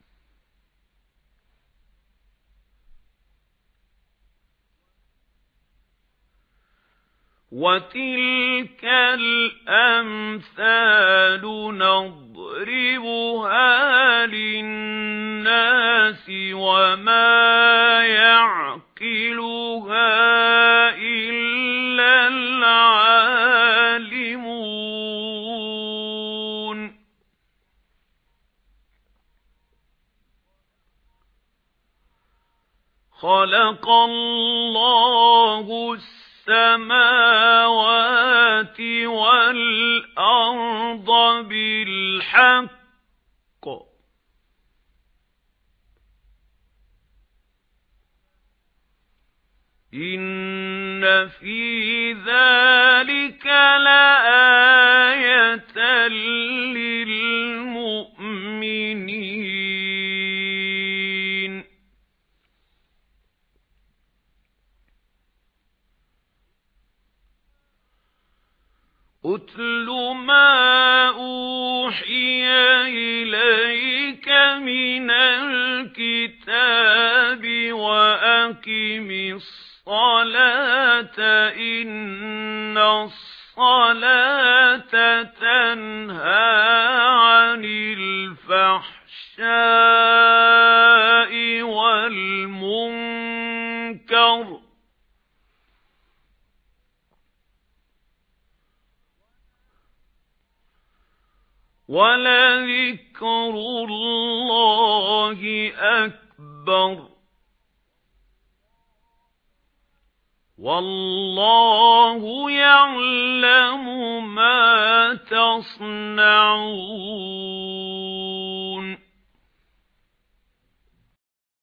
وتلك الأمثال نضربها للناس وما يعقلها إلا العالمون خلق الله السماوات والأرض بالحق إن في ذلك لآية للمؤمنين أتل ما أوحي إليك من الكتاب وأقم الصلاة إن الصلاة تنهى عن الفحشاء والمنكر وَلَذِكْرُ اللَّهِ أَكْبَرُ وَاللَّهُ يَعْلَمُ مَا تَصْنَعُونَ